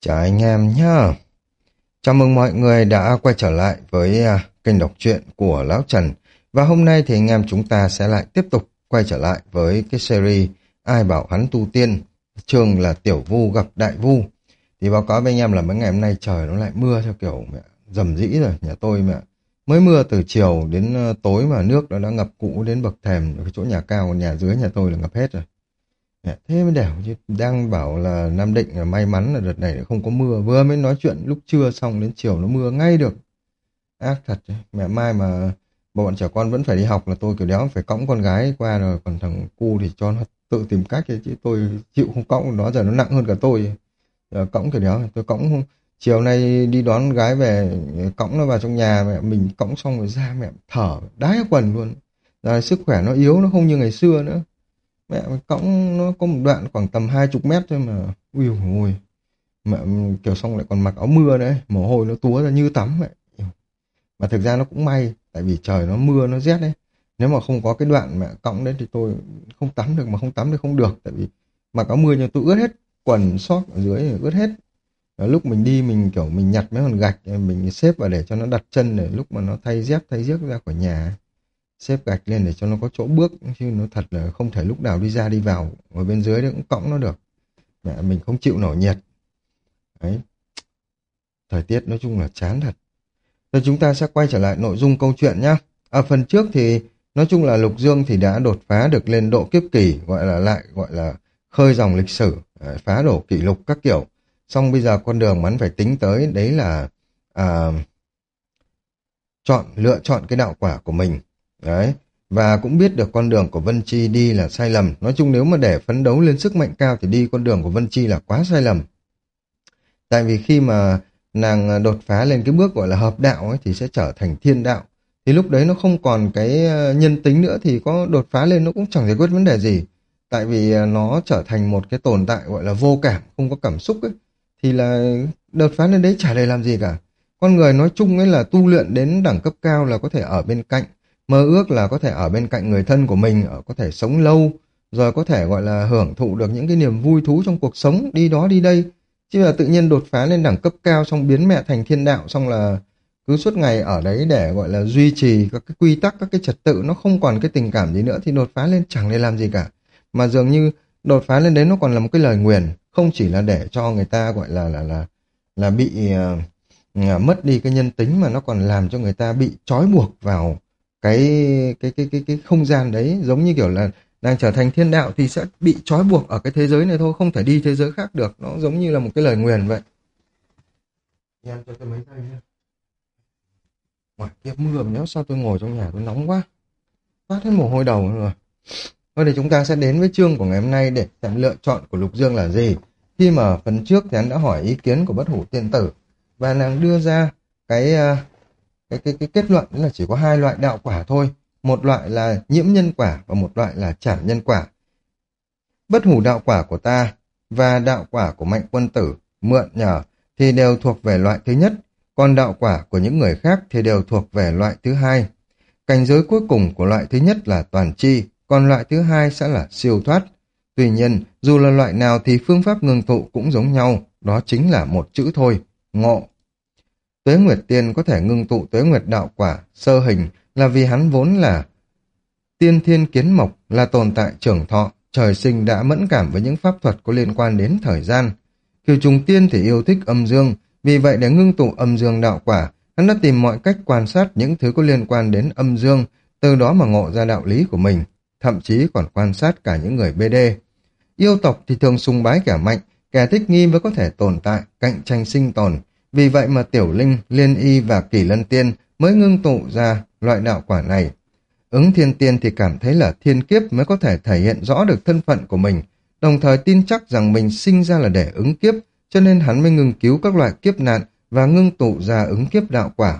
Chào anh em nhá. Chào mừng mọi người đã quay trở lại với kênh đọc truyện của Lão Trần. Và hôm nay thì anh em chúng ta sẽ lại tiếp tục quay trở lại với cái series Ai bảo hắn tu tiên, chương là Tiểu Vu gặp Đại Vu. Thì báo cáo với anh em là mấy ngày hôm nay trời nó lại mưa theo kiểu mẹ rầm rĩ rồi. Nhà tôi mẹ mới mưa từ chiều đến tối mà nước nó đã ngập cũ đến bậc thềm. Cái chỗ nhà cao, nhà dưới nhà tôi là ngập hết rồi. Thế mới đẻo chứ đang bảo là Nam Định là may mắn là đợt này không có mưa, vừa mới nói chuyện lúc trưa xong đến chiều nó mưa ngay được. Ác thật đấy. Mẹ mai mà bọn trẻ con vẫn phải đi học là tôi kiểu đéo phải cõng con gái qua, rồi còn thằng cu thì cho nó tự tìm cách ấy, chứ tôi chịu không cõng nó, giờ nó nặng hơn cả tôi. Giờ cõng kiểu đéo tôi cõng không. Chiều nay đi đón gái về, cõng nó vào trong nhà, mẹ mình cõng xong rồi ra mẹ thở đái quần luôn. Giờ sức khỏe nó yếu, nó không như ngày xưa nữa. Mẹ cõng nó có một đoạn khoảng tầm 20 mét thôi mà ui ôi, mẹ kiểu xong lại còn mặc áo mưa đấy, mồ hôi nó túa ra như tắm vậy. Mà thực ra nó cũng may, tại vì trời nó mưa nó rét đấy, nếu mà không có cái đoạn mẹ cõng đấy thì tôi không tắm được, mà không tắm thì không được, tại vì mặc áo mưa nhưng tôi ướt hết, quần sóc ở dưới ướt hết. Lúc mình đi mình kiểu mình nhặt mấy hòn gạch mình xếp vào để cho nó đặt chân, để lúc mà nó thay dép thay giếc ra khỏi nhà, xếp gạch lên để cho nó có chỗ bước, chứ nó thật là không thể lúc nào đi ra đi vào ở bên dưới đấy cũng cõng nó được. Mẹ mình không chịu nổi nhiệt đấy, thời tiết nói chung là chán thật. Rồi chúng ta sẽ quay trở lại nội dung câu chuyện nhá. Ở phần trước thì nói chung là Lục Dương thì đã đột phá được lên độ kiếp kỳ, gọi là khơi dòng lịch sử, phá đổ kỷ lục các kiểu. Xong bây giờ con đường mà hắn phải tính tới đấy là à, lựa chọn cái đạo quả của mình. Đấy, và cũng biết được con đường của Vân Chi đi là sai lầm. Nói chung nếu mà để phấn đấu lên sức mạnh cao thì đi con đường của Vân Chi là quá sai lầm. Tại vì khi mà nàng đột phá lên cái bước gọi là hợp đạo ấy, thì sẽ trở thành thiên đạo. Thì lúc đấy nó không còn cái nhân tính nữa, thì có đột phá lên nó cũng chẳng giải quyết vấn đề gì. Tại vì nó trở thành một cái tồn tại gọi là vô cảm, không có cảm xúc ấy. Thì là đột phá lên đấy chả để làm gì cả. Con người nói chung ấy là tu luyện đến đẳng cấp cao là có thể ở bên cạnh, mơ ước là có thể ở bên cạnh người thân của mình, có thể sống lâu, rồi có thể gọi là hưởng thụ được những cái niềm vui thú trong cuộc sống, đi đó đi đây. Chứ là tự nhiên đột phá lên đẳng cấp cao xong biến mẹ thành thiên đạo, xong là cứ suốt ngày ở đấy để gọi là duy trì các cái quy tắc, các cái trật tự, nó không còn cái tình cảm gì nữa, thì đột phá lên chẳng để làm gì cả. Mà dường như đột phá lên đấy nó còn là một cái lời nguyền, không chỉ là để cho người ta gọi là bị mất đi cái nhân tính, mà nó còn làm cho người ta bị trói buộc vào cái không gian đấy, giống như kiểu là đang trở thành thiên đạo thì sẽ bị trói buộc ở cái thế giới này thôi, không thể đi thế giới khác được. Nó giống như là một cái lời nguyền vậy. Em cho tôi mấy giây nhé. Ngoài kia mưa mà nhớ sao tôi ngồi trong nhà tôi nóng quá, toát hết mồ hôi đầu rồi. Thôi thì chúng ta sẽ đến với chương của ngày hôm nay để xem lựa chọn của Lục Dương là gì. Khi mà phần trước thì anh đã hỏi ý kiến của Bất Hủ Tiên Tử, và nàng đưa ra cái kết luận là chỉ có hai loại đạo quả thôi. Một loại là nhiễm nhân quả và một loại là trảm nhân quả. Bất hủ đạo quả của ta và đạo quả của Mạnh Quân Tử mượn nhờ thì đều thuộc về loại thứ nhất, còn đạo quả của những người khác thì đều thuộc về loại thứ hai. Cảnh giới cuối cùng của loại thứ nhất là toàn tri, còn loại thứ hai sẽ là siêu thoát. Tuy nhiên, dù là loại nào thì phương pháp ngưng tụ cũng giống nhau, đó chính là một chữ thôi, ngộ. Tuế Nguyệt Tiên có thể ngưng tụ Tuế Nguyệt đạo quả sơ hình là vì hắn vốn là tiên thiên kiến mộc, là tồn tại trường thọ, trời sinh đã mẫn cảm với những pháp thuật có liên quan đến thời gian. Kiều Trùng Tiên thì yêu thích âm dương, vì vậy để ngưng tụ âm dương đạo quả, hắn đã tìm mọi cách quan sát những thứ có liên quan đến âm dương, từ đó mà ngộ ra đạo lý của mình, thậm chí còn quan sát cả những người BD. Yêu tộc thì thường sùng bái kẻ mạnh, kẻ thích nghi mới có thể tồn tại, cạnh tranh sinh tồn. Vì vậy mà Tiểu Linh, Liên Y và Kỳ Lân Tiên mới ngưng tụ ra loại đạo quả này. Ứng Thiên Tiên thì cảm thấy là thiên kiếp mới có thể thể hiện rõ được thân phận của mình, đồng thời tin chắc rằng mình sinh ra là để ứng kiếp, cho nên hắn mới ngừng cứu các loại kiếp nạn và ngưng tụ ra ứng kiếp đạo quả.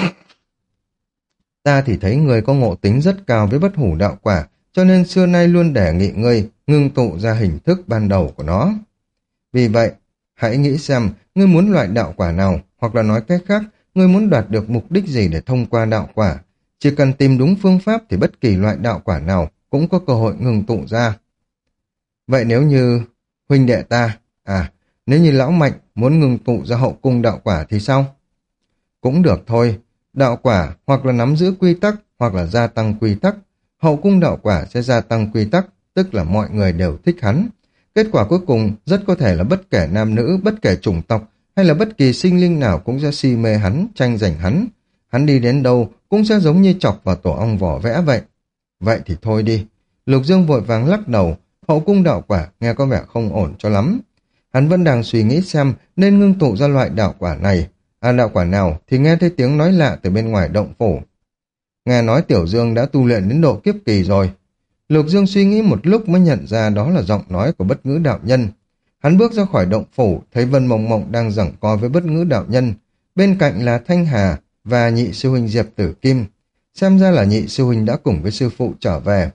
Ta thì thấy người có ngộ tính rất cao với bất hủ đạo quả, cho nên xưa nay luôn đề nghị ngươi ngưng tụ ra hình thức ban đầu của nó. Vì vậy, hãy nghĩ xem ngươi muốn loại đạo quả nào, hoặc là nói cách khác, ngươi muốn đạt được mục đích gì để thông qua đạo quả. Chỉ cần tìm đúng phương pháp thì bất kỳ loại đạo quả nào cũng có cơ hội ngừng tụ ra. Vậy nếu như huynh đệ ta, nếu như lão Mạnh muốn ngưng tụ ra hậu cung đạo quả thì sao? Cũng được thôi, đạo quả hoặc là nắm giữ quy tắc hoặc là gia tăng quy tắc. Hậu cung đạo quả sẽ gia tăng quy tắc, tức là mọi người đều thích hắn. Kết quả cuối cùng rất có thể là bất kể nam nữ, bất kể chủng tộc hay là bất kỳ sinh linh nào cũng sẽ si mê hắn, tranh giành hắn. Hắn đi đến đâu cũng sẽ giống như chọc vào tổ ong vỏ vẽ vậy. Vậy thì thôi đi. Lục Dương vội vàng lắc đầu, hậu cung đạo quả nghe có vẻ không ổn cho lắm. Hắn vẫn đang suy nghĩ xem nên ngưng tụ ra loại đạo quả này. Đạo quả nào thì nghe thấy tiếng nói lạ từ bên ngoài động phủ. Nghe nói Tiểu Dương đã tu luyện đến độ kiếp kỳ rồi. Lục Dương suy nghĩ một lúc mới nhận ra đó là giọng nói của Bất Ngữ đạo nhân. Hắn bước ra khỏi động phủ, thấy Vân Mộng Mộng đang giằng co với Bất Ngữ đạo nhân. Bên cạnh là Thanh Hà và nhị sư huynh Diệp Tử Kim. Xem ra là nhị sư huynh đã cùng với sư phụ trở về.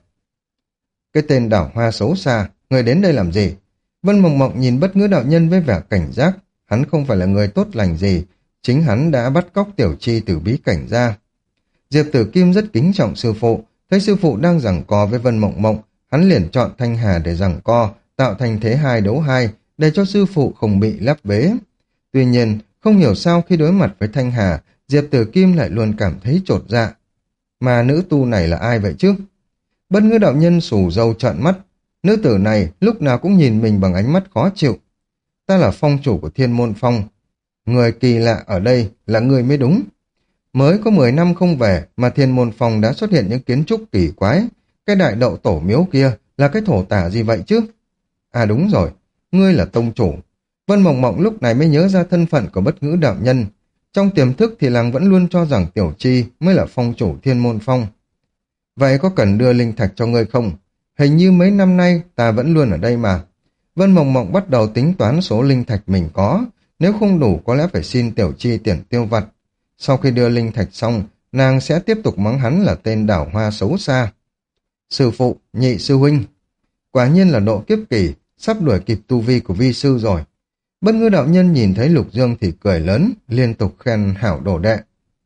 Cái tên đảo hoa xấu xa, người đến đây làm gì? Vân Mộng Mộng nhìn Bất Ngữ đạo nhân với vẻ cảnh giác. Hắn không phải là người tốt lành gì. Chính hắn đã bắt cóc Tiểu Chi từ bí cảnh ra. Diệp Tử Kim rất kính trọng sư phụ. Thấy sư phụ đang giằng co với Vân Mộng Mộng, hắn liền chọn Thanh Hà để giằng co, tạo thành thế 2 đấu 2, để cho sư phụ không bị lép bế. Tuy nhiên, không hiểu sao khi đối mặt với Thanh Hà, Diệp Tử Kim lại luôn cảm thấy chột dạ. Mà nữ tu này là ai vậy chứ? Bất Ngữ đạo nhân xù râu trợn mắt. Nữ tử này lúc nào cũng nhìn mình bằng ánh mắt khó chịu. Ta là phong chủ của Thiên Môn Phong. Người kỳ lạ ở đây là người mới đúng. Mới có 10 năm không về mà Thiên Môn Phong đã xuất hiện những kiến trúc kỳ quái. Cái đại đậu tổ miếu kia là cái thổ tả gì vậy chứ? À đúng rồi, ngươi là tông chủ. Vân Mộng Mộng lúc này mới nhớ ra thân phận của Bất Ngữ đạo nhân. Trong tiềm thức thì nàng vẫn luôn cho rằng Tiểu Chi mới là phong chủ Thiên Môn Phong. Vậy có cần đưa linh thạch cho ngươi không? Hình như mấy năm nay ta vẫn luôn ở đây mà. Vân Mộng Mộng bắt đầu tính toán số linh thạch mình có. Nếu không đủ có lẽ phải xin Tiểu Chi tiền tiêu vặt. Sau khi đưa linh thạch xong, nàng sẽ tiếp tục mắng hắn là tên đảo hoa xấu xa. Sư phụ, nhị sư huynh. Quả nhiên là độ kiếp kỳ, sắp đuổi kịp tu vi của vi sư rồi. Bất Ngữ đạo nhân nhìn thấy Lục Dương thì cười lớn, liên tục khen hảo đồ đệ.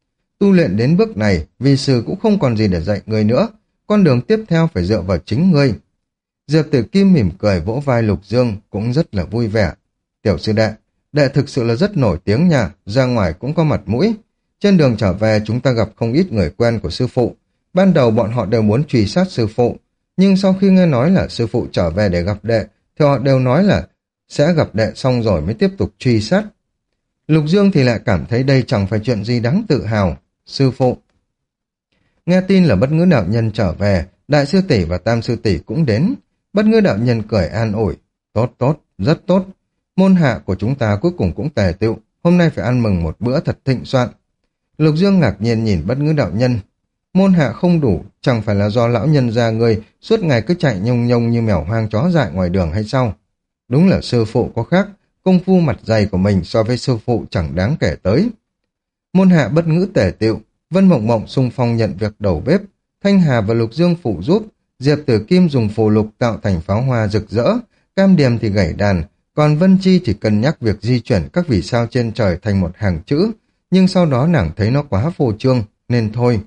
Tu luyện đến bước này, vi sư cũng không còn gì để dạy ngươi nữa. Con đường tiếp theo phải dựa vào chính ngươi. Diệp Tử Kim mỉm cười vỗ vai Lục Dương, cũng rất là vui vẻ. Tiểu sư đệ, đệ thực sự là rất nổi tiếng nha, ra ngoài cũng có mặt mũi. Trên đường trở về chúng ta gặp không ít người quen của sư phụ. Ban đầu bọn họ đều muốn truy sát sư phụ, nhưng sau khi nghe nói là sư phụ trở về để gặp đệ, thì họ đều nói là sẽ gặp đệ xong rồi mới tiếp tục truy sát. Lục Dương thì lại cảm thấy đây chẳng phải chuyện gì đáng tự hào. Sư phụ. Nghe tin là Bất Ngữ đạo nhân trở về, đại sư tỷ và tam sư tỷ cũng đến. Bất Ngữ đạo nhân cười an ủi. Tốt tốt, rất tốt. Môn hạ của chúng ta cuối cùng cũng tề tựu, hôm nay phải ăn mừng một bữa thật thịnh soạn. Lục Dương ngạc nhiên nhìn Bất Ngữ đạo nhân. Môn hạ không đủ, chẳng phải là do lão nhân gia ngươi suốt ngày cứ chạy nhông nhông như mèo hoang chó dại ngoài đường hay sao? Đúng là sư phụ có khác, công phu mặt dày của mình so với sư phụ chẳng đáng kể tới. Môn hạ Bất Ngữ tề tựu, Vân Mộng Mộng xung phong nhận việc đầu bếp, Thanh Hà và Lục Dương phụ giúp, Diệp Tử Kim dùng phù lục tạo thành pháo hoa rực rỡ, Cam Điềm thì gảy đàn, còn Vân Chi chỉ cân nhắc việc di chuyển các vì sao trên trời thành một hàng chữ, nhưng sau đó nàng thấy nó quá phô trương, nên thôi.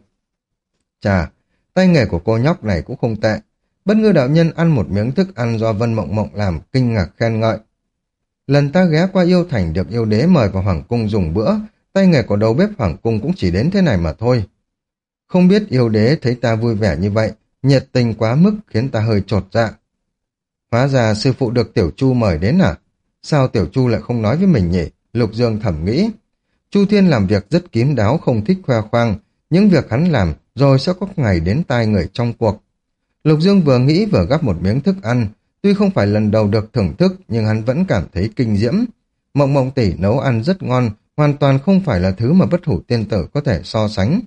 Chà, tay nghề của cô nhóc này cũng không tệ. Bất Ngữ đạo nhân ăn một miếng thức ăn do Vân Mộng Mộng làm, kinh ngạc khen ngợi. Lần ta ghé qua Yêu Thành được yêu đế mời vào Hoàng Cung dùng bữa, tay nghề của đầu bếp Hoàng Cung cũng chỉ đến thế này mà thôi. Không biết yêu đế thấy ta vui vẻ như vậy, nhiệt tình quá mức khiến ta hơi chột dạ. Hóa ra sư phụ được Tiểu Chu mời đến à? Sao Tiểu Chu lại không nói với mình nhỉ? Lục Dương thầm nghĩ. Chu Thiên làm việc rất kín đáo, không thích khoe khoang, những việc hắn làm rồi sẽ có ngày đến tai người trong cuộc. Lục Dương vừa nghĩ vừa gắp một miếng thức ăn, tuy không phải lần đầu được thưởng thức nhưng hắn vẫn cảm thấy kinh diễm. Mộng Mộng tỷ nấu ăn rất ngon, hoàn toàn không phải là thứ mà Bất Hủ tiên tử có thể so sánh.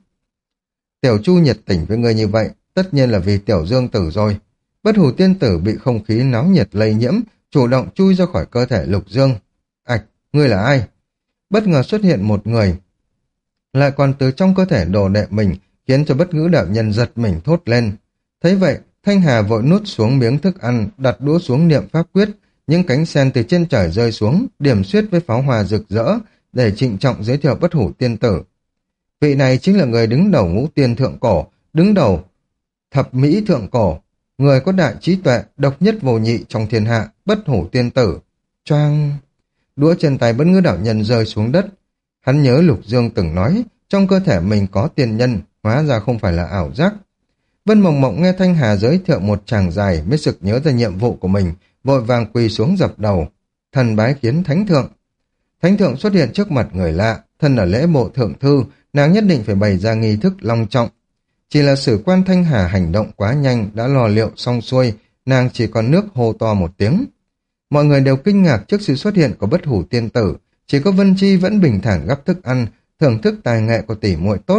Tiểu Chu nhiệt tình với ngươi như vậy, tất nhiên là vì Tiểu Dương tử rồi. Bất Hủ tiên tử bị không khí náo nhiệt lây nhiễm, chủ động chui ra khỏi cơ thể Lục Dương. Ảch, ngươi là ai? Bất ngờ xuất hiện một người, lại còn từ trong cơ thể đồ đệ mình, khiến cho Bất Ngữ đạo nhân giật mình thốt lên. Thấy vậy, Thanh Hà vội nuốt xuống miếng thức ăn, đặt đũa xuống niệm pháp quyết, những cánh sen từ trên trời rơi xuống, điểm xuyết với pháo hoa rực rỡ, để trịnh trọng giới thiệu Bất Hủ tiên tử. Vị này chính là người đứng đầu ngũ tiên thượng cổ, đứng đầu thập mỹ thượng cổ, người có đại trí tuệ, độc nhất vô nhị trong thiên hạ, Bất Hủ tiên tử. Choang! đũa trên tay Bất Ngữ đạo nhân rơi xuống đất. Hắn nhớ Lục Dương từng nói, trong cơ thể mình có tiên nhân, hóa ra không phải là ảo giác. Vân Mộng Mộng nghe Thanh Hà giới thiệu một tràng dài mới sực nhớ ra nhiệm vụ của mình, vội vàng quỳ xuống dập đầu. Thần bái kiến Thánh Thượng. Thánh Thượng xuất hiện trước mặt người lạ, thân ở lễ bộ thượng thư, nàng nhất định phải bày ra nghi thức long trọng. Chỉ là sử quan Thanh Hà hành động quá nhanh, đã lò liệu xong xuôi, nàng chỉ còn nước hô to một tiếng. Mọi người đều kinh ngạc trước sự xuất hiện của Bất Hủ tiên tử, chỉ có Vân Chi vẫn bình thản gắp thức ăn, thưởng thức tài nghệ của tỷ muội tốt.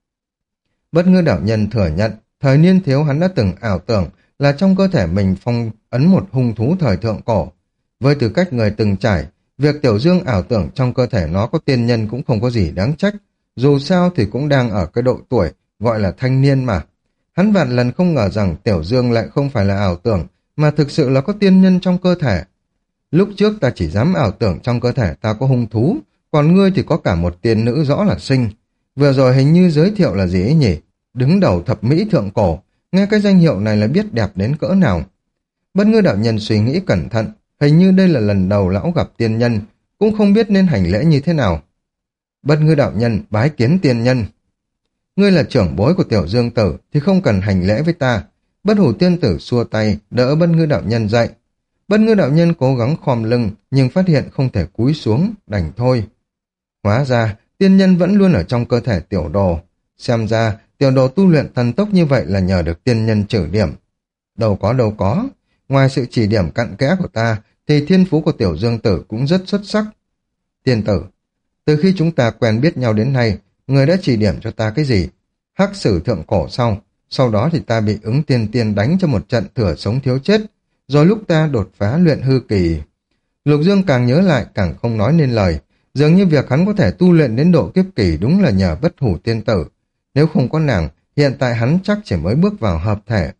Bất Ngữ đạo nhân thừa nhận, thời niên thiếu hắn đã từng ảo tưởng là trong cơ thể mình phong ấn một hung thú thời thượng cổ. Với tư cách người từng trải, việc Tiểu Dương ảo tưởng trong cơ thể nó có tiên nhân cũng không có gì đáng trách, dù sao thì cũng đang ở cái độ tuổi gọi là thanh niên mà. Hắn vạn lần không ngờ rằng Tiểu Dương lại không phải là ảo tưởng, mà thực sự là có tiên nhân trong cơ thể. Lúc trước ta chỉ dám ảo tưởng trong cơ thể ta có hung thú, còn ngươi thì có cả một tiên nữ rõ là sinh. Vừa rồi hình như giới thiệu là gì ấy nhỉ? Đứng đầu thập mỹ thượng cổ, nghe cái danh hiệu này là biết đẹp đến cỡ nào. Bất Ngữ đạo nhân suy nghĩ cẩn thận, hình như đây là lần đầu lão gặp tiên nhân, cũng không biết nên hành lễ như thế nào. Bất Ngữ đạo nhân bái kiến tiên nhân. Ngươi là trưởng bối của Tiểu Dương tử thì không cần hành lễ với ta. Bất Hủ tiên tử xua tay, đỡ Bất Ngữ đạo nhân dậy. Bất Ngữ đạo nhân cố gắng khom lưng, nhưng phát hiện không thể cúi xuống, đành thôi. Hóa ra, tiên nhân vẫn luôn ở trong cơ thể tiểu đồ. Xem ra, tiểu đồ tu luyện thần tốc như vậy là nhờ được tiên nhân trừ điểm. Đâu có. Ngoài sự chỉ điểm cặn kẽ của ta, thì thiên phú của Tiểu Dương tử cũng rất xuất sắc. Tiên tử, từ khi chúng ta quen biết nhau đến nay, người đã chỉ điểm cho ta cái gì? Hắc sử thượng cổ sau đó thì ta bị ứng tiên đánh cho một trận thừa sống thiếu chết, rồi lúc ta đột phá luyện hư kỳ. Lục Dương càng nhớ lại càng không nói nên lời, dường như việc hắn có thể tu luyện đến độ kiếp kỳ đúng là nhờ Bất Hủ tiên tử. Nếu không có nàng, hiện tại hắn chắc chỉ mới bước vào hợp thể.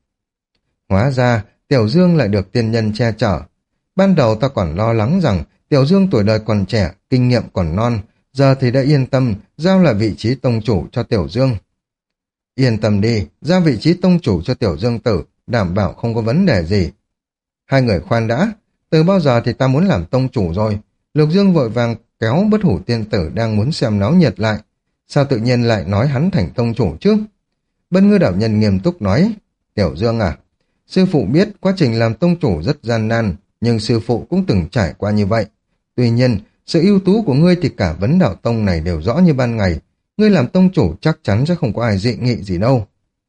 Hóa ra, Tiểu Dương lại được tiên nhân che chở. Ban đầu ta còn lo lắng rằng Tiểu Dương tuổi đời còn trẻ, kinh nghiệm còn non, giờ thì đã yên tâm, giao lại vị trí tông chủ cho Tiểu Dương. Yên tâm đi, giao vị trí tông chủ cho Tiểu Dương tử, đảm bảo không có vấn đề gì. Hai người khoan đã, từ bao giờ thì ta muốn làm tông chủ rồi? Lục Dương vội vàng kéo Bất Hủ tiên tử đang muốn xem náo nhiệt lại. Sao tự nhiên lại nói hắn thành tông chủ chứ? Bất Ngữ đạo nhân nghiêm túc nói, Tiểu Dương à, sư phụ biết quá trình làm tông chủ rất gian nan, nhưng sư phụ cũng từng trải qua như vậy. Tuy nhiên, sự ưu tú của ngươi thì cả vấn đạo tông này đều rõ như ban ngày. Ngươi làm tông chủ chắc chắn sẽ không có ai dị nghị gì đâu.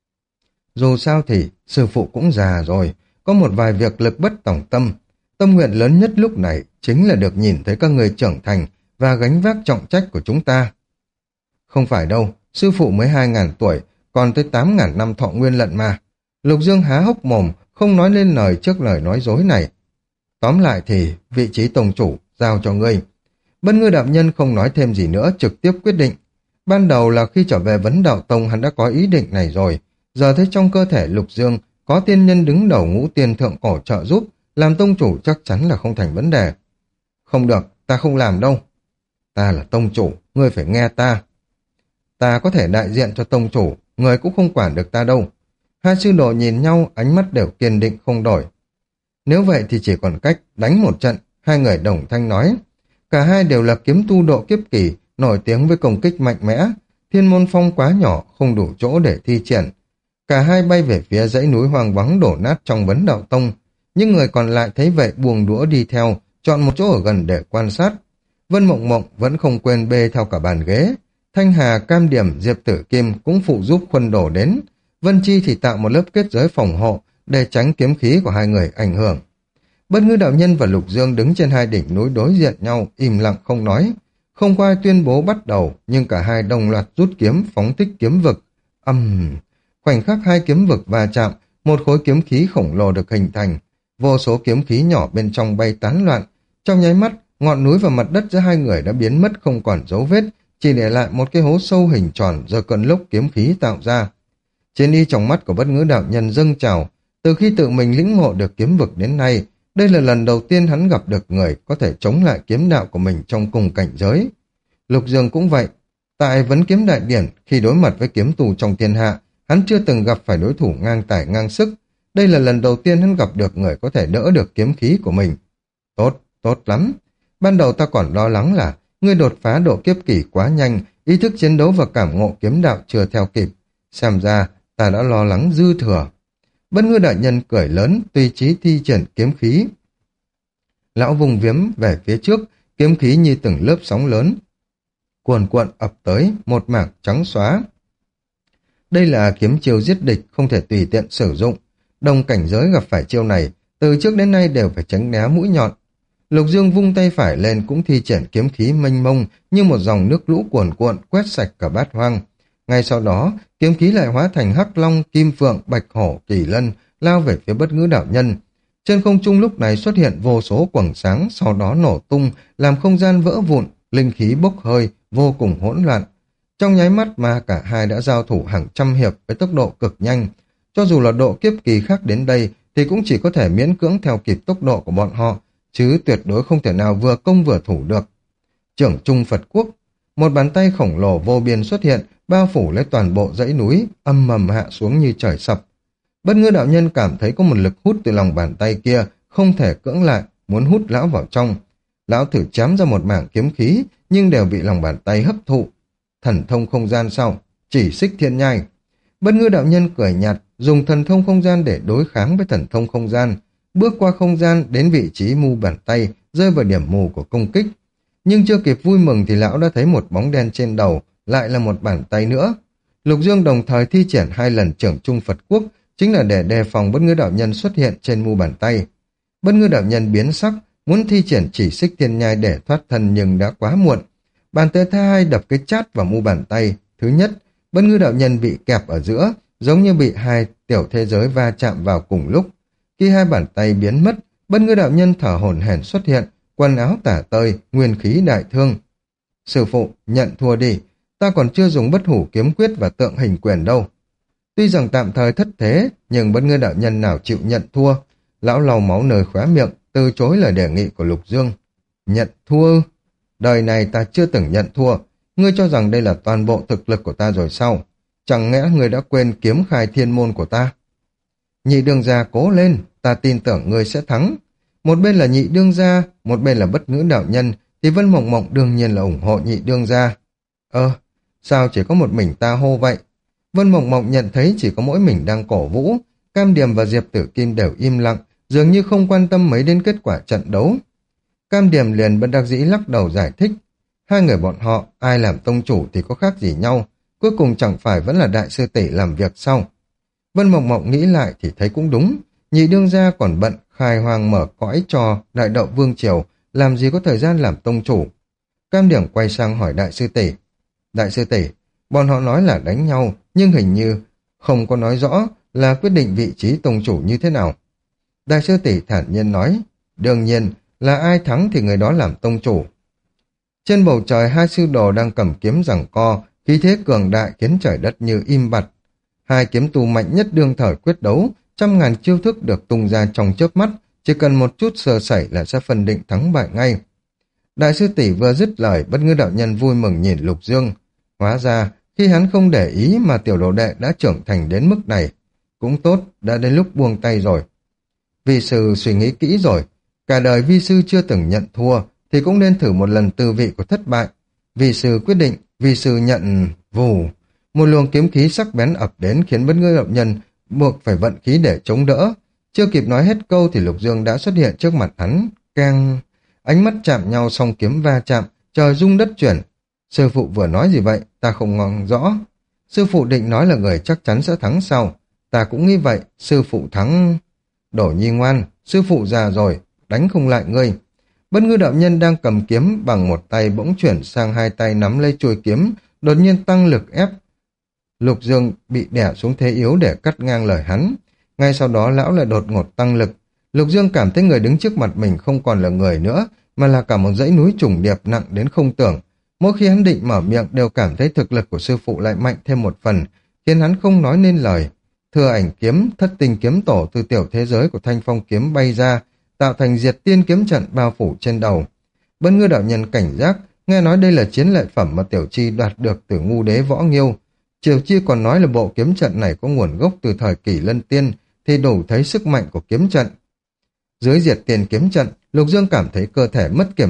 Dù sao thì, sư phụ cũng già rồi, có một vài việc lực bất tòng tâm. Tâm nguyện lớn nhất lúc này chính là được nhìn thấy các người trưởng thành và gánh vác trọng trách của chúng ta. Không phải đâu, sư phụ mới 2.000 tuổi, còn tới 8.000 năm thọ nguyên lận mà. Lục Dương há hốc mồm, không nói lên lời trước lời nói dối này. Tóm lại thì, vị trí tông chủ, giao cho ngươi. Bất Ngữ đạo nhân không nói thêm gì nữa, trực tiếp quyết định. Ban đầu là khi trở về vấn đạo tông hắn đã có ý định này rồi, giờ thấy trong cơ thể Lục Dương có tiên nhân đứng đầu ngũ tiên thượng cổ trợ giúp, làm tông chủ chắc chắn là không thành vấn đề. Không được, ta không làm đâu. Ta là tông chủ, ngươi phải nghe ta. Ta có thể đại diện cho tông chủ, người cũng không quản được ta đâu. Hai sư đồ nhìn nhau, ánh mắt đều kiên định không đổi. Nếu vậy thì chỉ còn cách đánh một trận, hai người đồng thanh nói. Cả hai đều là kiếm tu độ kiếp kỳ, nổi tiếng với công kích mạnh mẽ. Thiên môn phong quá nhỏ, không đủ chỗ để thi triển. Cả hai bay về phía dãy núi hoang vắng đổ nát trong vấn đạo tông. Nhưng người còn lại thấy vậy buông đũa đi theo, chọn một chỗ ở gần để quan sát. Vân Mộng Mộng vẫn không quên bê theo cả bàn ghế. Thanh Hà, Cam Điểm, Diệp Tử Kim cũng phụ giúp khuân đổ đến. Vân Chi thì tạo một lớp kết giới phòng hộ để tránh kiếm khí của hai người ảnh hưởng. Bất Ngữ đạo nhân và Lục Dương đứng trên hai đỉnh núi đối diện nhau, im lặng không nói. Không có ai tuyên bố bắt đầu, nhưng cả hai đồng loạt rút kiếm phóng thích kiếm vực. Khoảnh khắc hai kiếm vực va chạm, một khối kiếm khí khổng lồ được hình thành. Vô số kiếm khí nhỏ bên trong bay tán loạn. Trong nháy mắt, ngọn núi và mặt đất giữa hai người đã biến mất không còn dấu vết, chỉ để lại một cái hố sâu hình tròn do cơn lốc kiếm khí tạo ra. Trên y trong mắt của Bất Ngữ đạo nhân dâng trào, từ khi tự mình lĩnh ngộ được kiếm vực đến nay, đây là lần đầu tiên hắn gặp được người có thể chống lại kiếm đạo của mình trong cùng cảnh giới. Lục Dương cũng vậy, tại vấn kiếm đại điển, khi đối mặt với kiếm tù trong thiên hạ, hắn chưa từng gặp phải đối thủ ngang tài ngang sức. Đây là lần đầu tiên hắn gặp được người có thể đỡ được kiếm khí của mình. Tốt lắm. Ban đầu ta còn lo lắng là ngươi đột phá độ kiếp kỳ quá nhanh, ý thức chiến đấu và cảm ngộ kiếm đạo chưa theo kịp. Xem ra, ta đã lo lắng dư thừa. Bất ngư đại nhân cười lớn, tùy chí thi triển kiếm khí. Lão vùng viếm về phía trước, kiếm khí như từng lớp sóng lớn. Cuồn cuộn ập tới, một mảng trắng xóa. Đây là kiếm chiêu giết địch, không thể tùy tiện sử dụng. Đồng cảnh giới gặp phải chiêu này, từ trước đến nay đều phải tránh né mũi nhọn. Lục Dương vung tay phải lên cũng thi triển kiếm khí mênh mông như một dòng nước lũ cuồn cuộn quét sạch cả bát hoang. Ngay sau đó, kiếm khí lại hóa thành hắc long, kim phượng, bạch hổ, kỳ lân, lao về phía bất ngữ đạo nhân. Trên không trung lúc này xuất hiện vô số quầng sáng, sau đó nổ tung, làm không gian vỡ vụn, linh khí bốc hơi, vô cùng hỗn loạn. Trong nháy mắt mà cả hai đã giao thủ hàng trăm hiệp với tốc độ cực nhanh. Cho dù là độ kiếp kỳ khác đến đây, thì cũng chỉ có thể miễn cưỡng theo kịp tốc độ của bọn họ, chứ tuyệt đối không thể nào vừa công vừa thủ được. Trưởng Trung Phật Quốc, một bàn tay khổng lồ vô biên xuất hiện, bao phủ lấy toàn bộ dãy núi, âm mầm hạ xuống như trời sập. Bất ngư đạo nhân cảm thấy có một lực hút từ lòng bàn tay kia, không thể cưỡng lại, muốn hút lão vào trong. Lão thử chém ra một mảng kiếm khí, nhưng đều bị lòng bàn tay hấp thụ. Thần thông không gian sau, chỉ xích thiên nhai. Bất ngư đạo nhân cười nhạt, dùng thần thông không gian để đối kháng với thần thông không gian, bước qua không gian đến vị trí mu bàn tay, rơi vào điểm mù của công kích. Nhưng chưa kịp vui mừng thì lão đã thấy một bóng đen trên đầu, lại là một bàn tay nữa. Lục Dương đồng thời thi triển 2 lần trưởng Trung Phật Quốc, chính là để đề phòng bất ngư đạo nhân xuất hiện trên mu bàn tay. Bất ngư đạo nhân biến sắc, muốn thi triển chỉ xích thiên nhai để thoát thân nhưng đã quá muộn. Bàn tay thứ hai đập cái chát vào mu bàn tay. Thứ nhất, bất ngư đạo nhân bị kẹp ở giữa, giống như bị hai tiểu thế giới va chạm vào cùng lúc. Khi hai bàn tay biến mất, bất ngư đạo nhân thở hổn hển xuất hiện, quần áo tả tơi, nguyên khí đại thương. Sư phụ, nhận thua đi, ta còn chưa dùng bất hủ kiếm quyết và tượng hình quyền đâu. Tuy rằng tạm thời thất thế, nhưng bất ngư đạo nhân nào chịu nhận thua. Lão lau máu nơi khóe miệng, từ chối lời đề nghị của Lục Dương. Nhận thua? Đời này ta chưa từng nhận thua. Ngươi cho rằng đây là toàn bộ thực lực của ta rồi sao? Chẳng lẽ ngươi đã quên kiếm khai thiên môn của ta? Nhị đương gia cố lên, ta tin tưởng ngươi sẽ thắng. Một bên là nhị đương gia, một bên là bất ngữ đạo nhân, thì Vân Mộng Mộng đương nhiên là ủng hộ nhị đương gia. Sao chỉ có một mình ta hô vậy? Vân Mộng Mộng nhận thấy chỉ có mỗi mình đang cổ vũ, Cam Điềm và Diệp Tử Kim đều im lặng, dường như không quan tâm mấy đến kết quả trận đấu. Cam Điềm liền bất đắc dĩ lắc đầu giải thích. Hai người bọn họ, ai làm tông chủ thì có khác gì nhau, cuối cùng chẳng phải vẫn là đại sư tỷ làm việc sau. Vân Mộng Mộng nghĩ lại thì thấy cũng đúng, nhị đương gia còn bận khai hoang mở cõi cho đại đậu vương triều, làm gì có thời gian làm tông chủ. Cam Điểm quay sang hỏi đại sư tỷ. Đại sư tỷ, bọn họ nói là đánh nhau, nhưng hình như không có nói rõ là quyết định vị trí tông chủ như thế nào. Đại sư tỷ thản nhiên nói, đương nhiên là ai thắng thì người đó làm tông chủ. Trên bầu trời hai sư đồ đang cầm kiếm giằng co, khí thế cường đại khiến trời đất như im bặt. Hai kiếm tu mạnh nhất đương thời quyết đấu, 100.000 chiêu thức được tung ra trong chớp mắt, chỉ cần một chút sơ sẩy là sẽ phân định thắng bại ngay. Đại sư tỷ vừa dứt lời, bất ngư đạo nhân vui mừng nhìn Lục Dương. Hóa ra, khi hắn không để ý mà tiểu đồ đệ đã trưởng thành đến mức này. Cũng tốt, đã đến lúc buông tay rồi. Vi sư suy nghĩ kỹ rồi, cả đời vi sư chưa từng nhận thua, thì cũng nên thử một lần tư vị của thất bại. Vi sư quyết định, vi sư nhận vù. Một luồng kiếm khí sắc bén ập đến khiến bất ngư đạo nhân buộc phải vận khí để chống đỡ. Chưa kịp nói hết câu thì Lục Dương đã xuất hiện trước mặt hắn. Keng! Ánh mắt chạm nhau song kiếm va chạm, trời rung đất chuyển. Sư phụ vừa nói gì vậy? Ta không ngon rõ. Sư phụ định nói là người chắc chắn sẽ thắng sau. Ta cũng nghĩ vậy, sư phụ thắng. Đổ Nhi ngoan, sư phụ già rồi, đánh không lại ngươi. Bất ngư đạo nhân đang cầm kiếm bằng một tay bỗng chuyển sang hai tay nắm lấy chuôi kiếm, đột nhiên tăng lực ép. Lục Dương bị đè xuống thế yếu để cắt ngang lời hắn. Ngay sau đó lão lại đột ngột tăng lực. Lục Dương cảm thấy người đứng trước mặt mình không còn là người nữa, mà là cả một dãy núi trùng điệp nặng đến không tưởng. Mỗi khi hắn định mở miệng đều cảm thấy thực lực của sư phụ lại mạnh thêm một phần, khiến hắn không nói nên lời. Thừa ảnh kiếm, thất tinh kiếm tổ từ tiểu thế giới của Thanh Phong kiếm bay ra, tạo thành diệt tiên kiếm trận bao phủ trên đầu. Bất ngư đạo nhân cảnh giác, nghe nói đây là chiến lợi phẩm mà Tiểu Chi đoạt được từ ngu đế Võ Nghiêu. Triều Chi còn nói là bộ kiếm trận này có nguồn gốc từ thời Kỷ Lân Tiên, thì đủ thấy sức mạnh của kiếm trận. Dưới diệt tiền kiếm trận, Lục Dương cảm thấy cơ thể mất kiểm soát,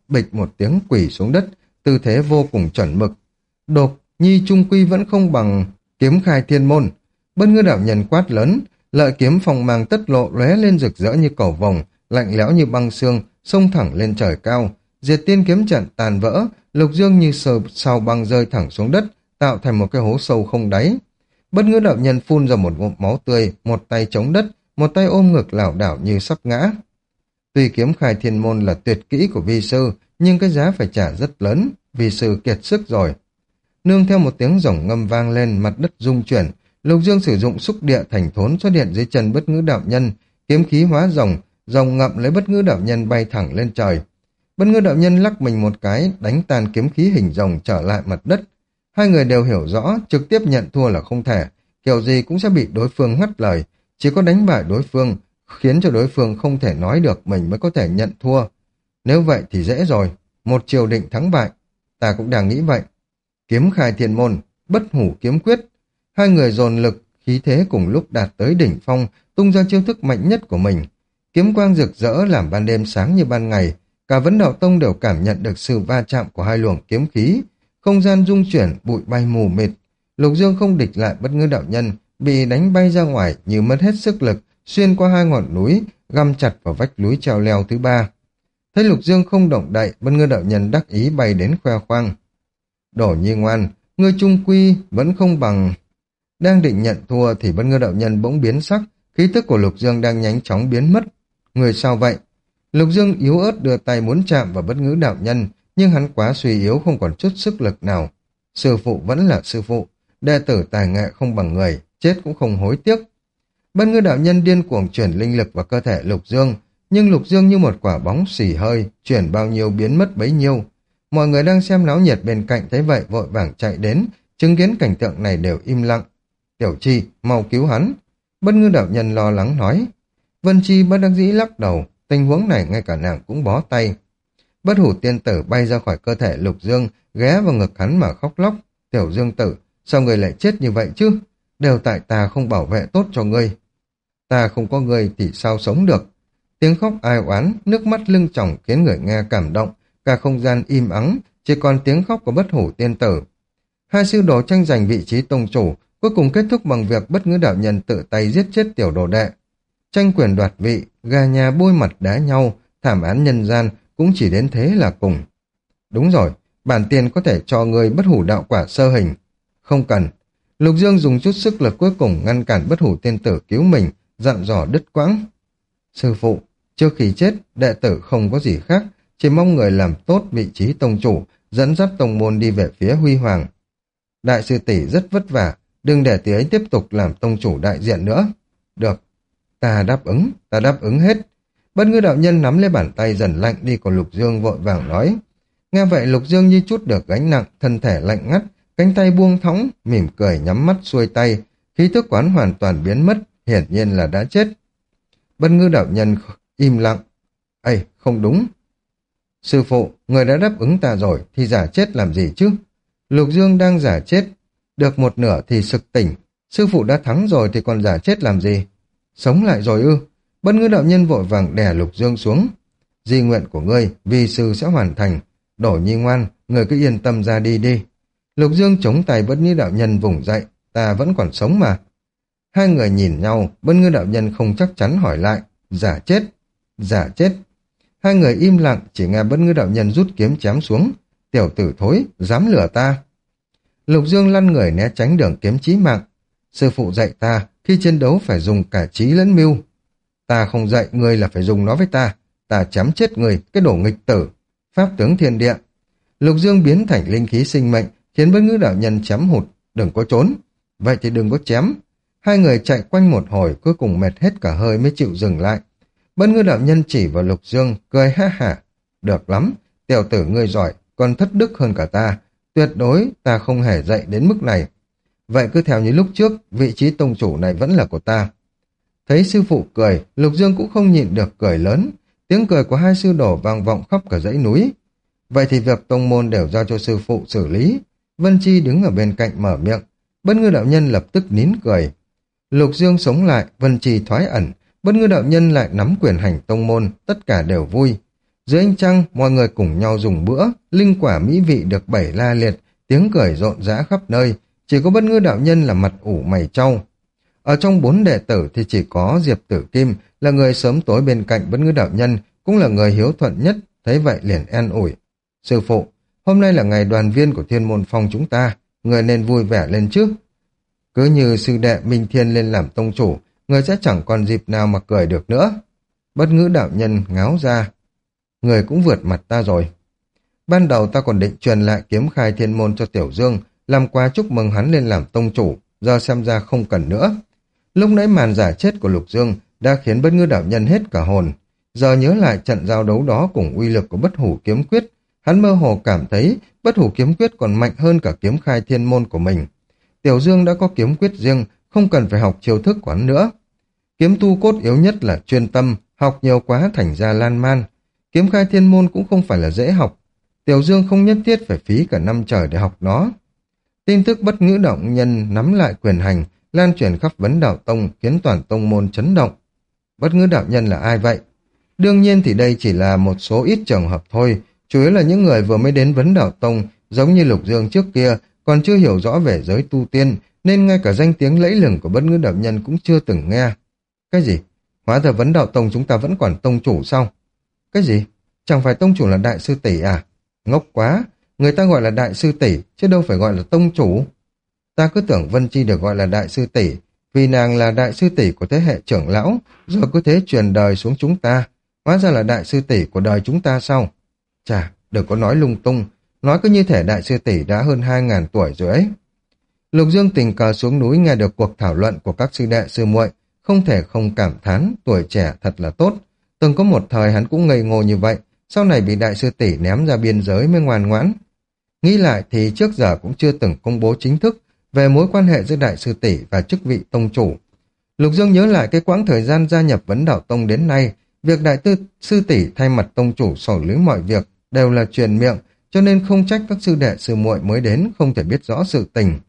bịch một tiếng quỳ xuống đất, tư thế vô cùng chuẩn mực. Đột nhi trung quy vẫn không bằng kiếm khai thiên môn. Bất Ngư đạo nhân quát lớn, lợi kiếm phong mang tất lộ lóe lên rực rỡ như cầu vồng, lạnh lẽo như băng xương, xông thẳng lên trời cao. Diệt tiên kiếm trận tàn vỡ, Lục Dương như sao băng rơi thẳng xuống đất, tạo thành một cái hố sâu không đáy. Bất Ngư đạo nhân phun ra một ngụm máu tươi, một tay chống đất, một tay ôm ngực lảo đảo như sắp ngã. Tuy kiếm khai thiên môn là tuyệt kỹ của vi sư, nhưng cái giá phải trả rất lớn, vi sư kiệt sức rồi. Nương theo một tiếng rồng ngâm vang lên, mặt đất rung chuyển, Lục Dương sử dụng xúc địa thành thốn xuất hiện dưới chân Bất Ngữ đạo nhân, kiếm khí hóa rồng, rồng ngậm lấy Bất Ngữ đạo nhân bay thẳng lên trời. Bất Ngữ đạo nhân lắc mình một cái, đánh tan kiếm khí hình rồng trở lại mặt đất. Hai người đều hiểu rõ, trực tiếp nhận thua là không thể, kiểu gì cũng sẽ bị đối phương ngắt lời, chỉ có đánh bại đối phương, khiến cho đối phương không thể nói được mình mới có thể nhận thua. Nếu vậy thì dễ rồi, một chiều định thắng bại, ta cũng đang nghĩ vậy. Kiếm khai thiên môn, bất hủ kiếm quyết. Hai người dồn lực, khí thế cùng lúc đạt tới đỉnh phong, tung ra chiêu thức mạnh nhất của mình. Kiếm quang rực rỡ làm ban đêm sáng như ban ngày, cả Vấn Đạo Tông đều cảm nhận được sự va chạm của hai luồng kiếm khí. Không gian rung chuyển, bụi bay mù mịt. Lục Dương không địch lại Bất Ngữ đạo nhân, bị đánh bay ra ngoài như mất hết sức lực, xuyên qua hai ngọn núi, găm chặt vào vách núi treo leo thứ ba. Thấy Lục Dương không động đậy, Bất Ngữ đạo nhân đắc ý bay đến khoe khoang. Đổ Nhi ngoan, ngươi trung quy vẫn không bằng. Đang định nhận thua thì Bất Ngữ đạo nhân bỗng biến sắc, khí tức của Lục Dương đang nhanh chóng biến mất. Người sao vậy? Lục Dương yếu ớt đưa tay muốn chạm vào Bất Ngữ đạo nhân, nhưng hắn quá suy yếu không còn chút sức lực nào. Sư phụ vẫn là sư phụ, đệ tử tài nghệ không bằng người, chết cũng không hối tiếc. Bất Ngữ đạo nhân điên cuồng chuyển linh lực vào cơ thể Lục Dương, nhưng Lục Dương như một quả bóng xì hơi, chuyển bao nhiêu biến mất bấy nhiêu. Mọi người đang xem náo nhiệt bên cạnh thấy vậy vội vàng chạy đến, chứng kiến cảnh tượng này đều im lặng. Tiểu Chi, mau cứu hắn. Bất Ngữ đạo nhân lo lắng nói. Vân Chi bất đắc dĩ lắc đầu, tình huống này ngay cả nàng cũng bó tay. Bất hủ tiên tử bay ra khỏi cơ thể Lục Dương, ghé vào ngực hắn mà khóc lóc. Tiểu Dương tử, sao người lại chết như vậy chứ? Đều tại ta không bảo vệ tốt cho ngươi. Ta không có ngươi thì sao sống được? Tiếng khóc ai oán, nước mắt lưng tròng khiến người nghe cảm động, cả không gian im ắng, chỉ còn tiếng khóc của Bất hủ tiên tử. Hai sư đồ tranh giành vị trí tông chủ, cuối cùng kết thúc bằng việc Bất Ngữ đạo nhân tự tay giết chết tiểu đồ đệ. Tranh quyền đoạt vị, gà nhà bôi mặt đá nhau, thảm án nhân gian cũng chỉ đến thế là cùng. Đúng rồi, bản tiền có thể cho người bất hủ đạo quả sơ hình. Không cần. Lục Dương dùng chút sức lực cuối cùng ngăn cản Bất hủ tiên tử cứu mình, dặn dò đứt quãng. Sư phụ, trước khi chết, đệ tử không có gì khác, chỉ mong người làm tốt vị trí tông chủ, dẫn dắt tông môn đi về phía huy hoàng. Đại sư tỷ rất vất vả, đừng để tỷ ấy tiếp tục làm tông chủ đại diện nữa. Được, ta đáp ứng hết. Bất Ngữ đạo nhân nắm lấy bàn tay dần lạnh đi của Lục Dương vội vàng nói. Nghe vậy Lục Dương như chút được gánh nặng, thân thể lạnh ngắt, cánh tay buông thõng, mỉm cười nhắm mắt xuôi tay, khí thức quán hoàn toàn biến mất, hiển nhiên là đã chết. Bất Ngữ đạo nhân im lặng. Ây, không đúng. Sư phụ, người đã đáp ứng ta rồi, thì giả chết làm gì chứ? Lục Dương đang giả chết, được một nửa thì sực tỉnh. Sư phụ đã thắng rồi thì còn giả chết làm gì? Sống lại rồi ư? Bất Ngữ đạo nhân vội vàng đè Lục Dương xuống. Di nguyện của ngươi, vi sư sẽ hoàn thành. Đổ Nhi ngoan, người cứ yên tâm ra đi đi. Lục Dương chống tay Bất Ngữ đạo nhân vùng dậy, ta vẫn còn sống mà. Hai người nhìn nhau, Bất Ngữ đạo nhân không chắc chắn hỏi lại, giả chết, giả chết. Hai người im lặng, chỉ nghe Bất Ngữ đạo nhân rút kiếm chém xuống. Tiểu tử thối, dám lừa ta. Lục Dương lăn người né tránh đường kiếm chí mạng. Sư phụ dạy ta, khi chiến đấu phải dùng cả trí lẫn mưu. Ta không dạy ngươi là phải dùng nó với ta chém chết người, cái đồ nghịch tử. Pháp tướng thiên địa. Lục Dương biến thành linh khí sinh mệnh, khiến Bất Ngữ đạo nhân chém hụt, đừng có trốn. Vậy thì đừng có chém. Hai người chạy quanh một hồi, cuối cùng mệt hết cả hơi mới chịu dừng lại. Bất Ngữ đạo nhân chỉ vào Lục Dương, cười ha hả. Được lắm, tiểu tử ngươi giỏi, còn thất đức hơn cả ta. Tuyệt đối ta không hề dạy đến mức này. Vậy cứ theo như lúc trước, vị trí tông chủ này vẫn là của ta. Thấy sư phụ cười, Lục Dương cũng không nhịn được cười lớn. Tiếng cười của hai sư đồ vang vọng khắp cả dãy núi. Vậy thì việc tông môn đều giao cho sư phụ xử lý. Vân Chi đứng ở bên cạnh mở miệng. Bất Ngữ đạo nhân lập tức nín cười. Lục Dương sống lại, Vân Chi thoái ẩn. Bất Ngữ đạo nhân lại nắm quyền hành tông môn, tất cả đều vui. Dưới ánh trăng, mọi người cùng nhau dùng bữa, linh quả mỹ vị được bày la liệt, tiếng cười rộn rã khắp nơi, chỉ có Bất Ngư đạo nhân là mặt ủ mày trau. Ở trong 4 đệ tử thì chỉ có Diệp Tử Kim là người sớm tối bên cạnh Bất Ngư đạo nhân, cũng là người hiếu thuận nhất, thấy vậy liền an ủi. Sư phụ, hôm nay là ngày đoàn viên của Thiên Môn Phong chúng ta, người nên vui vẻ lên chứ. Cứ như sư đệ Minh Thiên lên làm tông chủ, người sẽ chẳng còn dịp nào mà cười được nữa. Bất Ngữ đạo nhân ngáo ra. Người cũng vượt mặt ta rồi. Ban đầu ta còn định truyền lại kiếm khai thiên môn cho Tiểu Dương, làm quà chúc mừng hắn lên làm tông chủ, giờ xem ra không cần nữa. Lúc nãy màn giả chết của Lục Dương đã khiến Bất Ngư đạo nhân hết cả hồn. Giờ nhớ lại trận giao đấu đó cùng uy lực của Bất Hủ kiếm quyết, hắn mơ hồ cảm thấy Bất Hủ kiếm quyết còn mạnh hơn cả kiếm khai thiên môn của mình. Tiểu Dương đã có kiếm quyết riêng, không cần phải học chiêu thức của hắn nữa. Kiếm tu cốt yếu nhất là chuyên tâm, học nhiều quá thành ra lan man. Kiếm khai thiên môn cũng không phải là dễ học. Tiểu Dương không nhất thiết phải phí cả năm trời để học nó. Tin tức Bất Ngữ đạo nhân nắm lại quyền hành, lan truyền khắp Vấn Đạo Tông khiến toàn tông môn chấn động. Bất Ngữ đạo nhân là ai vậy? Đương nhiên thì đây chỉ là một số ít trường hợp thôi, chủ yếu là những người vừa mới đến Vấn Đạo Tông, giống như Lục Dương trước kia, còn chưa hiểu rõ về giới tu tiên, nên ngay cả danh tiếng lẫy lừng của Bất Ngữ đạo nhân cũng chưa từng nghe. Cái gì? Hóa ra Vấn Đạo Tông chúng ta vẫn còn tông chủ sao? Cái gì? Chẳng phải tông chủ là đại sư tỷ à? Ngốc quá, người ta gọi là đại sư tỷ, chứ đâu phải gọi là tông chủ. Ta cứ tưởng Vân Chi được gọi là đại sư tỷ, vì nàng là đại sư tỷ của thế hệ trưởng lão, rồi cứ thế truyền đời xuống chúng ta. Hóa ra là đại sư tỷ của đời chúng ta sao? Chà, đừng có nói lung tung, nói cứ như thể đại sư tỷ đã hơn 2.000 tuổi rồi ấy. Lục Dương tình cờ xuống núi nghe được cuộc thảo luận của các sư đệ sư muội, không thể không cảm thán tuổi trẻ thật là tốt. Từng có một thời hắn cũng ngây ngô như vậy, sau này bị đại sư tỷ ném ra biên giới mới ngoan ngoãn. Nghĩ lại thì trước giờ cũng chưa từng công bố chính thức về mối quan hệ giữa đại sư tỷ và chức vị tông chủ. Lục Dương nhớ lại cái quãng thời gian gia nhập Vấn Đạo Tông đến nay, việc đại sư tỷ thay mặt tông chủ xử lý mọi việc đều là truyền miệng, cho nên không trách các sư đệ sư muội mới đến không thể biết rõ sự tình.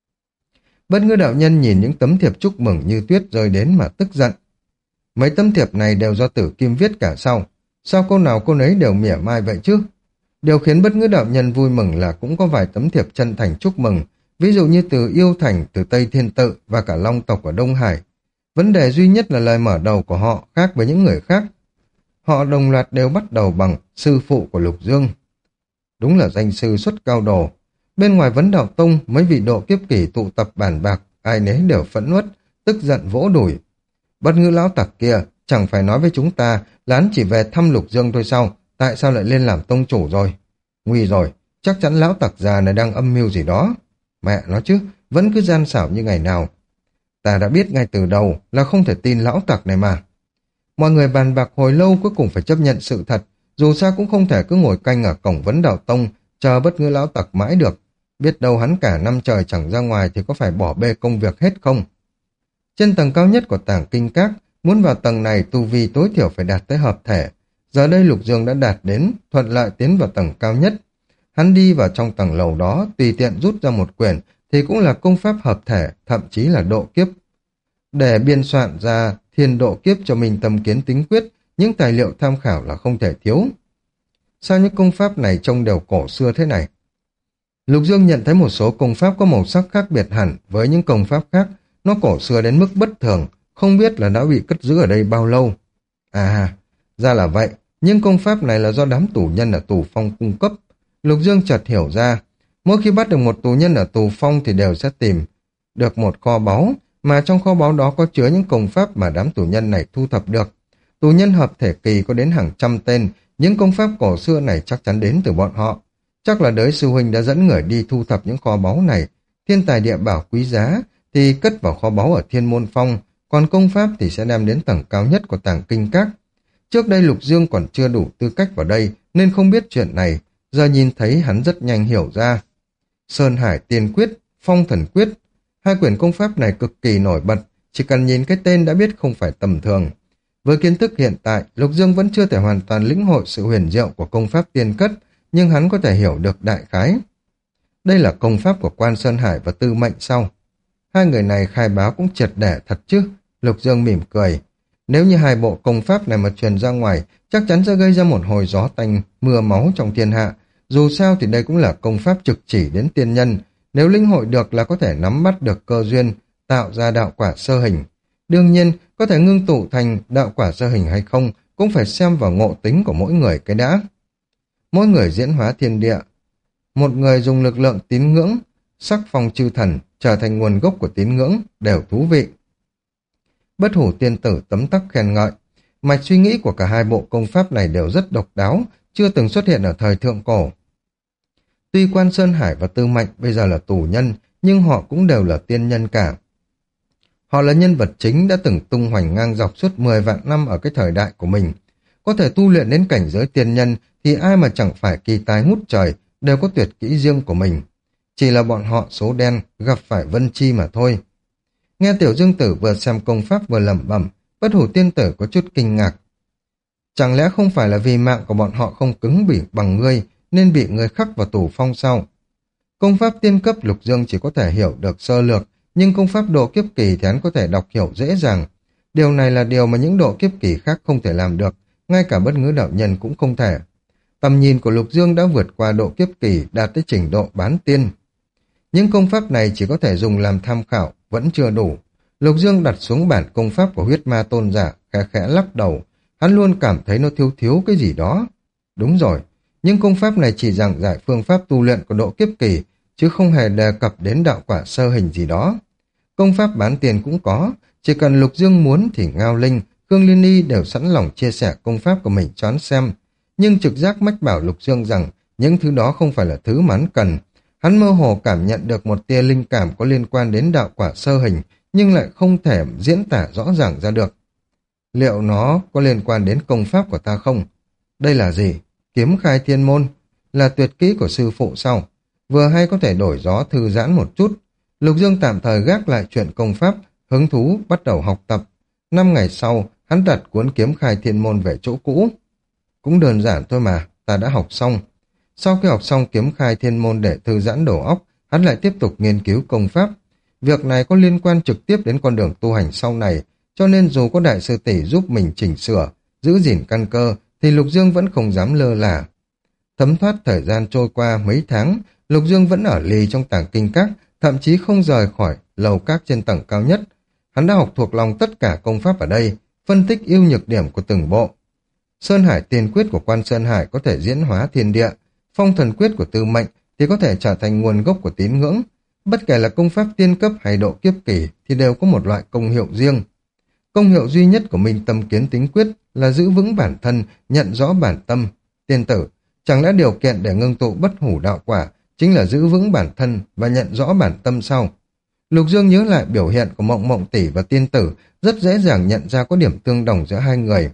Bất Ngư đạo nhân nhìn những tấm thiệp chúc mừng như tuyết rơi đến mà tức giận. Mấy tấm thiệp này đều do Tử Kim viết cả sao? Sao câu nào câu nấy đều mỉa mai vậy chứ? Điều khiến Bất Ngữ đạo nhân vui mừng là cũng có vài tấm thiệp chân thành chúc mừng, ví dụ như từ Yêu Thành, từ Tây Thiên Tự và cả Long tộc ở Đông Hải. Vấn đề duy nhất là lời mở đầu của họ khác với những người khác. Họ đồng loạt đều bắt đầu bằng sư phụ của Lục Dương. Đúng là danh sư xuất cao đồ. Bên ngoài Vấn Đạo Tông, mấy vị độ kiếp kỳ tụ tập bàn bạc, ai nấy đều phẫn uất, tức giận vỗ đùi. Bất Ngữ lão tặc kia, chẳng phải nói với chúng ta là hắn chỉ về thăm Lục Dương thôi sao? Tại sao lại lên làm tông chủ rồi? Nguy rồi, chắc chắn lão tặc già này đang âm mưu gì đó. Mẹ nó chứ, vẫn cứ gian xảo như ngày nào. Ta đã biết ngay từ đầu là không thể tin lão tặc này mà. Mọi người bàn bạc hồi lâu cuối cùng phải chấp nhận sự thật, dù sao cũng không thể cứ ngồi canh ở cổng Vấn Đạo Tông, chờ Bất Ngữ lão tặc mãi được. Biết đâu hắn cả năm trời chẳng ra ngoài thì có phải bỏ bê công việc hết không? Trên tầng cao nhất của tảng kinh các, muốn vào tầng này tu vi tối thiểu phải đạt tới hợp thể. Giờ đây Lục Dương đã đạt đến, thuận lợi tiến vào tầng cao nhất. Hắn đi vào trong tầng lầu đó, tùy tiện rút ra một quyển, thì cũng là công pháp hợp thể, thậm chí là độ kiếp. Để biên soạn ra thiên độ kiếp cho mình tâm kiến tính quyết, những tài liệu tham khảo là không thể thiếu. Sao những công pháp này trông đều cổ xưa thế này? Lục Dương nhận thấy một số công pháp có màu sắc khác biệt hẳn với những công pháp khác, nó cổ xưa đến mức bất thường, không biết là đã bị cất giữ ở đây bao lâu. À, ra là vậy, nhưng công pháp này là do đám tù nhân ở tù phong cung cấp. Lục Dương chợt hiểu ra, mỗi khi bắt được một tù nhân ở tù phong thì đều sẽ tìm được một kho báu, mà trong kho báu đó có chứa những công pháp mà đám tù nhân này thu thập được. Tù nhân hợp thể kỳ có đến hàng trăm tên, những công pháp cổ xưa này chắc chắn đến từ bọn họ. Chắc là đới sư huynh đã dẫn người đi thu thập những kho báu này, thiên tài địa bảo quý giá thì cất vào kho báu ở Thiên Môn Phong, còn công pháp thì sẽ đem đến tầng cao nhất của tàng kinh các. Trước đây Lục Dương còn chưa đủ tư cách vào đây nên không biết chuyện này, giờ nhìn thấy hắn rất nhanh hiểu ra. Sơn Hải Tiên Quyết, Phong Thần Quyết, hai quyển công pháp này cực kỳ nổi bật, chỉ cần nhìn cái tên đã biết không phải tầm thường. Với kiến thức hiện tại, Lục Dương vẫn chưa thể hoàn toàn lĩnh hội sự huyền diệu của công pháp tiên cất, nhưng hắn có thể hiểu được đại khái. Đây là công pháp của Quan Sơn Hải và Tư Mệnh sau. Hai người này khai báo cũng triệt để thật chứ? Lục Dương mỉm cười. Nếu như hai bộ công pháp này mà truyền ra ngoài, chắc chắn sẽ gây ra một hồi gió tanh, mưa máu trong thiên hạ. Dù sao thì đây cũng là công pháp trực chỉ đến tiên nhân, nếu lĩnh hội được là có thể nắm bắt được cơ duyên, tạo ra đạo quả sơ hình. Đương nhiên, có thể ngưng tụ thành đạo quả sơ hình hay không, cũng phải xem vào ngộ tính của mỗi người cái đã. Mỗi người diễn hóa thiên địa, một người dùng lực lượng tín ngưỡng, sắc phong chư thần, trở thành nguồn gốc của tín ngưỡng, đều thú vị. Bất hủ tiên tử tấm tắc khen ngợi. Mạch suy nghĩ của cả hai bộ công pháp này đều rất độc đáo, chưa từng xuất hiện ở thời thượng cổ. Tuy Quan Sơn Hải và Tư Mạnh bây giờ là tù nhân, nhưng họ cũng đều là tiên nhân cả. Họ là nhân vật chính đã từng tung hoành ngang dọc suốt 10 vạn năm ở cái thời đại của mình. Có thể tu luyện đến cảnh giới tiên nhân thì ai mà chẳng phải kỳ tài ngút trời, đều có tuyệt kỹ riêng của mình. Chỉ là bọn họ số đen gặp phải Vân Chi mà thôi. Nghe Tiểu Dương Tử vừa xem công pháp vừa lẩm bẩm, Bất hủ tiên tử có chút kinh ngạc. Chẳng lẽ không phải là vì mạng của bọn họ không cứng bỉ bằng ngươi, nên bị ngươi khắc vào tù phong sao? Công pháp tiên cấp Lục Dương chỉ có thể hiểu được sơ lược, nhưng công pháp độ kiếp kỳ thì hắn có thể đọc hiểu dễ dàng. Điều này là điều mà những độ kiếp kỳ khác không thể làm được, ngay cả bất ngữ đạo nhân cũng không thể. Tầm nhìn của Lục Dương đã vượt qua độ kiếp kỳ, đạt tới trình độ bán tiên. Những công pháp này chỉ có thể dùng làm tham khảo, vẫn chưa đủ. Lục Dương đặt xuống bản công pháp của huyết ma tôn giả, khẽ khẽ lắc đầu. Hắn luôn cảm thấy nó thiếu thiếu cái gì đó. Đúng rồi, những công pháp này chỉ giảng giải phương pháp tu luyện của độ kiếp kỳ, chứ không hề đề cập đến đạo quả sơ hình gì đó. Công pháp bán tiền cũng có, chỉ cần Lục Dương muốn thì Ngao Linh, Khương Liên Y đều sẵn lòng chia sẻ công pháp của mình cho hắn xem. Nhưng trực giác mách bảo Lục Dương rằng những thứ đó không phải là thứ mà hắn cần. Hắn mơ hồ cảm nhận được một tia linh cảm có liên quan đến đạo quả sơ hình, nhưng lại không thể diễn tả rõ ràng ra được. Liệu nó có liên quan đến công pháp của ta không? Đây là gì? Kiếm khai thiên môn? Là tuyệt kỹ của sư phụ sau. Vừa hay có thể đổi gió thư giãn một chút. Lục Dương tạm thời gác lại chuyện công pháp, hứng thú bắt đầu học tập. 5 ngày sau, hắn đặt cuốn kiếm khai thiên môn về chỗ cũ. Cũng đơn giản thôi mà, ta đã học xong. Sau khi học xong kiếm khai thiên môn để thư giãn đầu óc, hắn lại tiếp tục nghiên cứu công pháp. Việc này có liên quan trực tiếp đến con đường tu hành sau này, cho nên dù có đại sư tỷ giúp mình chỉnh sửa, giữ gìn căn cơ, thì Lục Dương vẫn không dám lơ là. Thấm thoát thời gian trôi qua mấy tháng, Lục Dương vẫn ở lì trong tàng kinh các, thậm chí không rời khỏi lầu các trên tầng cao nhất. Hắn đã học thuộc lòng tất cả công pháp ở đây, phân tích ưu nhược điểm của từng bộ. Sơn Hải Tiên Quyết của Quan Sơn Hải có thể diễn hóa thiên địa, Phong Thần Quyết của Tư Mệnh thì có thể trở thành nguồn gốc của tín ngưỡng. Bất kể là công pháp tiên cấp hay độ kiếp kỳ thì đều có một loại công hiệu riêng. Công hiệu duy nhất của Minh Tâm Kiến Tính Quyết là giữ vững bản thân, nhận rõ bản tâm. Tiên tử, chẳng lẽ điều kiện để ngưng tụ bất hủ đạo quả chính là giữ vững bản thân và nhận rõ bản tâm sao? Lục Dương nhớ lại biểu hiện của Mộng Mộng tỷ và tiên tử, rất dễ dàng nhận ra có điểm tương đồng giữa hai người.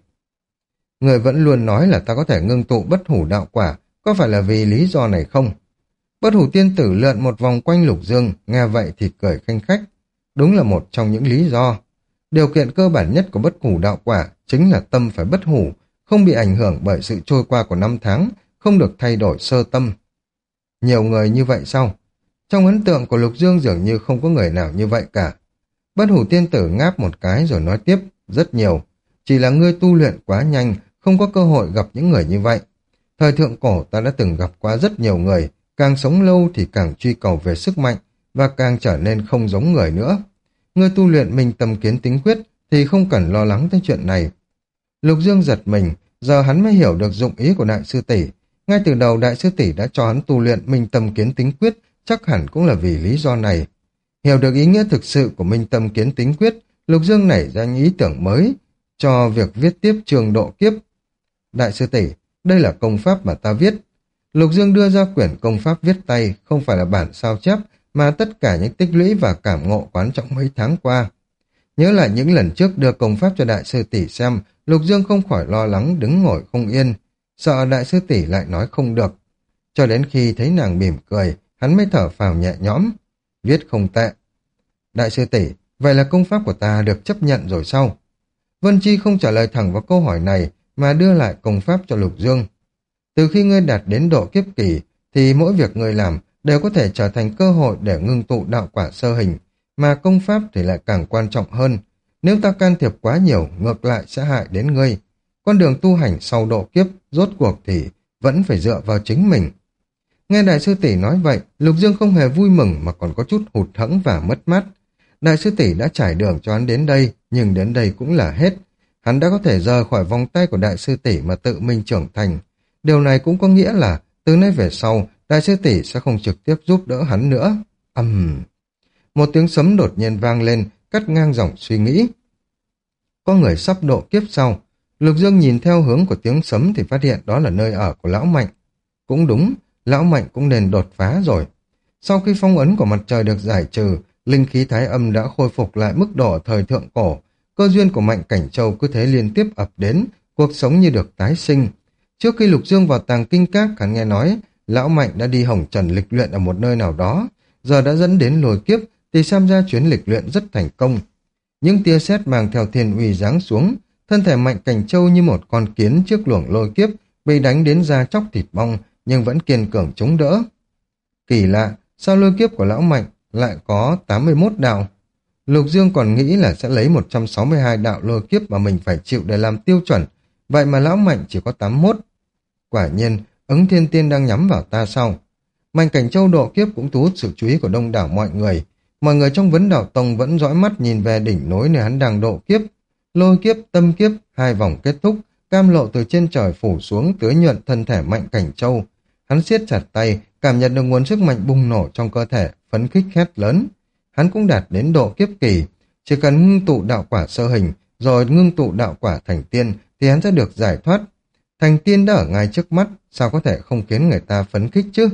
Người vẫn luôn nói là ta có thể ngưng tụ bất hủ đạo quả, có phải là vì lý do này không? Bất hủ tiên tử lượn một vòng quanh Lục Dương, nghe vậy thì cười khanh khách. Đúng là một trong những lý do. Điều kiện cơ bản nhất của bất hủ đạo quả chính là tâm phải bất hủ, không bị ảnh hưởng bởi sự trôi qua của năm tháng, không được thay đổi sơ tâm. Nhiều người như vậy sao? Trong ấn tượng của Lục Dương dường như không có người nào như vậy cả. Bất hủ tiên tử ngáp một cái rồi nói tiếp, rất nhiều. Chỉ là ngươi tu luyện quá nhanh, không có cơ hội gặp những người như vậy. Thời thượng cổ ta đã từng gặp qua rất nhiều người, càng sống lâu thì càng truy cầu về sức mạnh, và càng trở nên không giống người nữa. Ngươi tu luyện Minh Tâm Kiến Tính Quyết thì không cần lo lắng tới chuyện này. Lục Dương giật mình, giờ hắn mới hiểu được dụng ý của đại sư tỷ. Ngay từ đầu đại sư tỷ đã cho hắn tu luyện Minh Tâm Kiến Tính Quyết, chắc hẳn cũng là vì lý do này. Hiểu được ý nghĩa thực sự của Minh Tâm Kiến Tính Quyết, Lục Dương nảy ra những ý tưởng mới cho việc viết tiếp trường độ kiếp. Đại sư tỷ, đây là công pháp mà ta viết. Lục Dương đưa ra quyển công pháp viết tay, không phải là bản sao chép, mà tất cả những tích lũy và cảm ngộ quán trọng mấy tháng qua. Nhớ lại những lần trước đưa công pháp cho đại sư tỷ xem, Lục Dương không khỏi lo lắng đứng ngồi không yên, sợ đại sư tỷ lại nói không được. Cho đến khi thấy nàng mỉm cười, hắn mới thở phào nhẹ nhõm. Viết không tệ. Đại sư tỷ, vậy là công pháp của ta được chấp nhận rồi sao? Vân Chi không trả lời thẳng vào câu hỏi này, mà đưa lại công pháp cho Lục Dương. Từ khi ngươi đạt đến độ kiếp kỳ, thì mỗi việc ngươi làm đều có thể trở thành cơ hội để ngưng tụ đạo quả sơ hình, mà công pháp thì lại càng quan trọng hơn. Nếu ta can thiệp quá nhiều, ngược lại sẽ hại đến ngươi. Con đường tu hành sau độ kiếp, rốt cuộc thì vẫn phải dựa vào chính mình. Nghe đại sư tỷ nói vậy, Lục Dương không hề vui mừng mà còn có chút hụt hẫng và mất mát. Đại sư tỷ đã trải đường cho hắn đến đây, nhưng đến đây cũng là hết. Hắn đã có thể rời khỏi vòng tay của đại sư tỷ mà tự mình trưởng thành. Điều này cũng có nghĩa là từ nay về sau, đại sư tỷ sẽ không trực tiếp giúp đỡ hắn nữa. Một tiếng sấm đột nhiên vang lên, cắt ngang dòng suy nghĩ. Có người sắp độ kiếp sau. Lục Dương nhìn theo hướng của tiếng sấm thì phát hiện đó là nơi ở của Lão Mạnh. Cũng đúng, Lão Mạnh cũng nên đột phá rồi. Sau khi phong ấn của mặt trời được giải trừ, linh khí thái âm đã khôi phục lại mức độ thời thượng cổ. Cơ duyên của Mạnh Cảnh Châu cứ thế liên tiếp ập đến, cuộc sống như được tái sinh. Trước khi Lục Dương vào tàng kinh các, hắn nghe nói Lão Mạnh đã đi hồng trần lịch luyện ở một nơi nào đó, giờ đã dẫn đến lôi kiếp thì xem ra chuyến lịch luyện rất thành công. Những tia sét mang theo thiên uy giáng xuống, thân thể Mạnh Cảnh Châu như một con kiến trước luồng lôi kiếp, bị đánh đến da chóc thịt bong nhưng vẫn kiên cường chống đỡ. Kỳ lạ, sao lôi kiếp của Lão Mạnh lại có 81 đạo? Lục Dương còn nghĩ là sẽ lấy 162 đạo lôi kiếp mà mình phải chịu để làm tiêu chuẩn, vậy mà Lão Mạnh chỉ có 81. Quả nhiên, ứng thiên tiên đang nhắm vào ta sau. Mạnh Cảnh Châu độ kiếp cũng thu hút sự chú ý của đông đảo mọi người. Mọi người trong Vấn Đạo Tông vẫn dõi mắt nhìn về đỉnh núi nơi hắn đang độ kiếp. Lôi kiếp, tâm kiếp, hai vòng kết thúc, cam lộ từ trên trời phủ xuống tưới nhuận thân thể Mạnh Cảnh Châu. Hắn siết chặt tay, cảm nhận được nguồn sức mạnh bùng nổ trong cơ thể, phấn khích hét lớn. Hắn cũng đạt đến độ kiếp kỳ, chỉ cần ngưng tụ đạo quả sơ hình, rồi ngưng tụ đạo quả thành tiên thì hắn sẽ được giải thoát. Thành tiên đã ở ngay trước mắt, sao có thể không khiến người ta phấn khích chứ?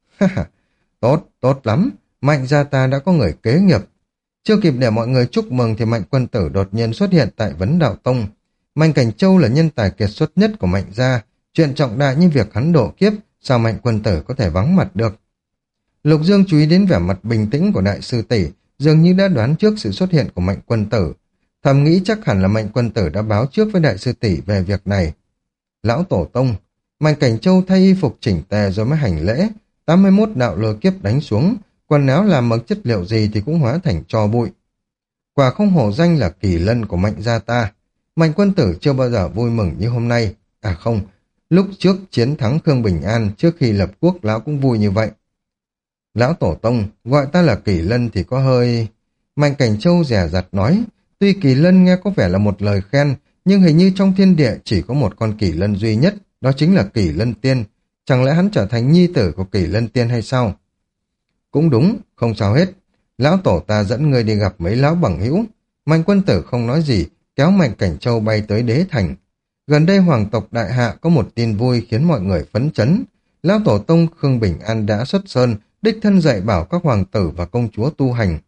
Tốt, tốt lắm, Mạnh gia ta đã có người kế nghiệp. Chưa kịp để mọi người chúc mừng thì Mạnh Quân Tử đột nhiên xuất hiện tại Vấn Đạo Tông. Mạnh Cảnh Châu là nhân tài kiệt xuất nhất của Mạnh gia, chuyện trọng đại như việc hắn độ kiếp, sao Mạnh Quân Tử có thể vắng mặt được? Lục Dương chú ý đến vẻ mặt bình tĩnh của đại sư tỷ, dường như đã đoán trước sự xuất hiện của Mạnh Quân Tử. Thầm nghĩ chắc hẳn là Mạnh Quân Tử đã báo trước với đại sư tỷ về việc này. Lão Tổ Tông, Mạnh Cảnh Châu thay y phục chỉnh tề rồi mới hành lễ, 81 đạo lôi kiếp đánh xuống, quần áo làm bằng chất liệu gì thì cũng hóa thành tro bụi. Quả không hổ danh là kỳ lân của Mạnh gia ta. Mạnh Quân Tử chưa bao giờ vui mừng như hôm nay. À không, lúc trước chiến thắng Khương Bình An trước khi lập quốc lão cũng vui như vậy. Lão Tổ Tông, gọi ta là kỳ lân thì có hơi... Mạnh Cảnh Châu dè dặt nói, tuy kỳ lân nghe có vẻ là một lời khen, nhưng hình như trong thiên địa chỉ có một con kỳ lân duy nhất, đó chính là Kỳ Lân Tiên. Chẳng lẽ hắn trở thành nhi tử của Kỳ Lân Tiên hay sao? Cũng đúng, không sao hết. Lão tổ ta dẫn ngươi đi gặp mấy lão bằng hữu. Mạnh Quân Tử không nói gì, kéo Mạnh Cảnh Châu bay tới Đế Thành. Gần đây hoàng tộc Đại Hạ có một tin vui khiến mọi người phấn chấn. Lão tổ tông Khương Bình An đã xuất sơn, đích thân dạy bảo các hoàng tử và công chúa tu hành.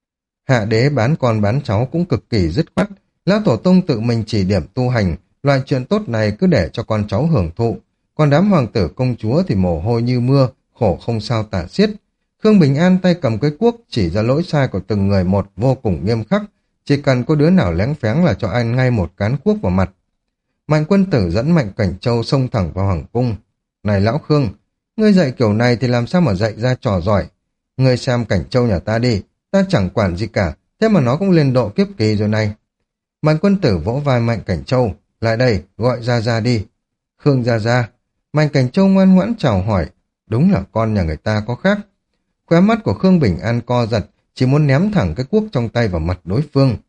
Hạ đế bán con bán cháu cũng cực kỳ dứt khoát. Lão tổ tông tự mình chỉ điểm tu hành, loại chuyện tốt này cứ để cho con cháu hưởng thụ. Còn đám hoàng tử công chúa thì mồ hôi như mưa, khổ không sao tả xiết. Khương Bình An tay cầm cái cuốc chỉ ra lỗi sai của từng người một vô cùng nghiêm khắc. Chỉ cần có đứa nào lén phén là cho anh ngay một cán cuốc vào mặt. Mạnh Quân Tử dẫn Mạnh Cảnh Châu xông thẳng vào hoàng cung. Này lão Khương, ngươi dạy kiểu này thì làm sao mà dạy ra trò giỏi. Ngươi xem Cảnh Châu nhà ta đi, ta chẳng quản gì cả, thế mà nó cũng lên độ kiếp kỳ rồi này. Mạnh Quân Tử vỗ vai Mạnh Cảnh Châu, lại đây, gọi ra đi. Khương ra. Mạnh Cảnh Châu ngoan ngoãn chào hỏi, đúng là con nhà người ta có khác. Khóe mắt của Khương Bình An co giật, chỉ muốn ném thẳng cái cuốc trong tay vào mặt đối phương.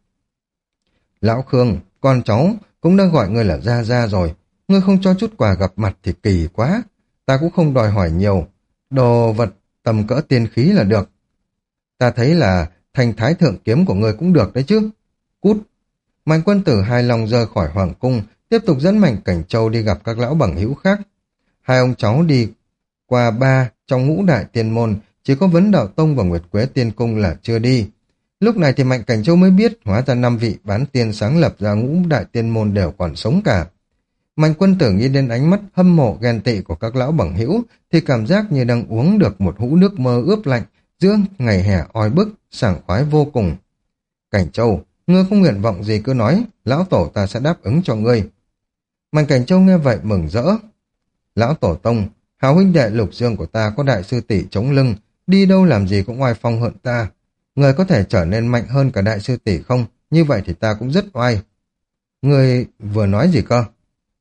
Lão Khương, con cháu cũng đã gọi ngươi là ra rồi, ngươi không cho chút quà gặp mặt thì kỳ quá. Ta cũng không đòi hỏi nhiều, đồ vật tầm cỡ tiên khí là được. Ta thấy là thành thái thượng kiếm của ngươi cũng được đấy chứ. Cút. Mạnh Quân Tử hài lòng rời khỏi hoàng cung, tiếp tục dẫn Mạnh Cảnh Châu đi gặp các lão bằng hữu khác. Hai ông cháu đi qua ba trong ngũ đại tiên môn, chỉ có Vấn Đạo Tông và Nguyệt Quế Tiên Cung là chưa đi. Lúc này thì Mạnh Cảnh Châu mới biết hóa ra 5 vị bán tiên sáng lập ra ngũ đại tiên môn đều còn sống cả. Mạnh Quân Tử nghĩ đến ánh mắt hâm mộ ghen tị của các lão bằng hữu thì cảm giác như đang uống được một hũ nước mơ ướp lạnh giữa ngày hè oi bức, sảng khoái vô cùng. Cảnh Châu, ngươi có nguyện vọng gì cứ nói, lão tổ ta sẽ đáp ứng cho ngươi. Mạnh Cảnh Châu nghe vậy mừng rỡ. Lão tổ tông, hào huynh đệ Lục Dương của ta có đại sư tỷ chống lưng, đi đâu làm gì cũng oai phong hơn ta. Người có thể trở nên mạnh hơn cả đại sư tỷ không? như vậy thì ta cũng rất oai. Người vừa nói gì cơ?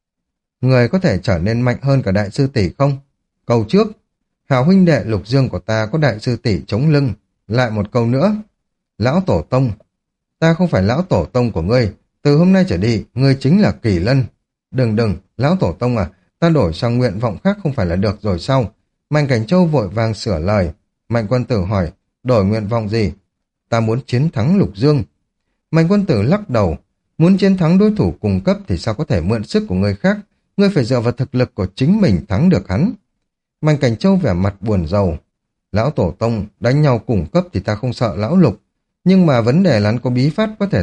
Người có thể trở nên mạnh hơn cả đại sư tỷ không? Câu trước, hảo huynh đệ Lục Dương của ta có đại sư tỷ chống lưng. Lại một câu nữa, lão tổ tông. Ta không phải lão tổ tông của ngươi, từ hôm nay trở đi, ngươi chính là Kỳ Lân. Đừng, lão tổ tông à, ta đổi sang nguyện vọng khác không phải là được rồi sao? Mạnh Cảnh Châu vội vàng sửa lời. Mạnh Quân Tử hỏi, đổi nguyện vọng gì? Ta muốn chiến thắng Lục Dương. Mạnh Quân Tử lắc đầu, muốn chiến thắng đối thủ cùng cấp thì sao có thể mượn sức của người khác, ngươi phải dựa vào thực lực của chính mình thắng được hắn. Mạnh Cảnh Châu vẻ mặt buồn rầu. Lão tổ tông, đánh nhau cùng cấp thì ta không sợ lão Lục, nhưng mà vấn đề là hắn có bí pháp có thể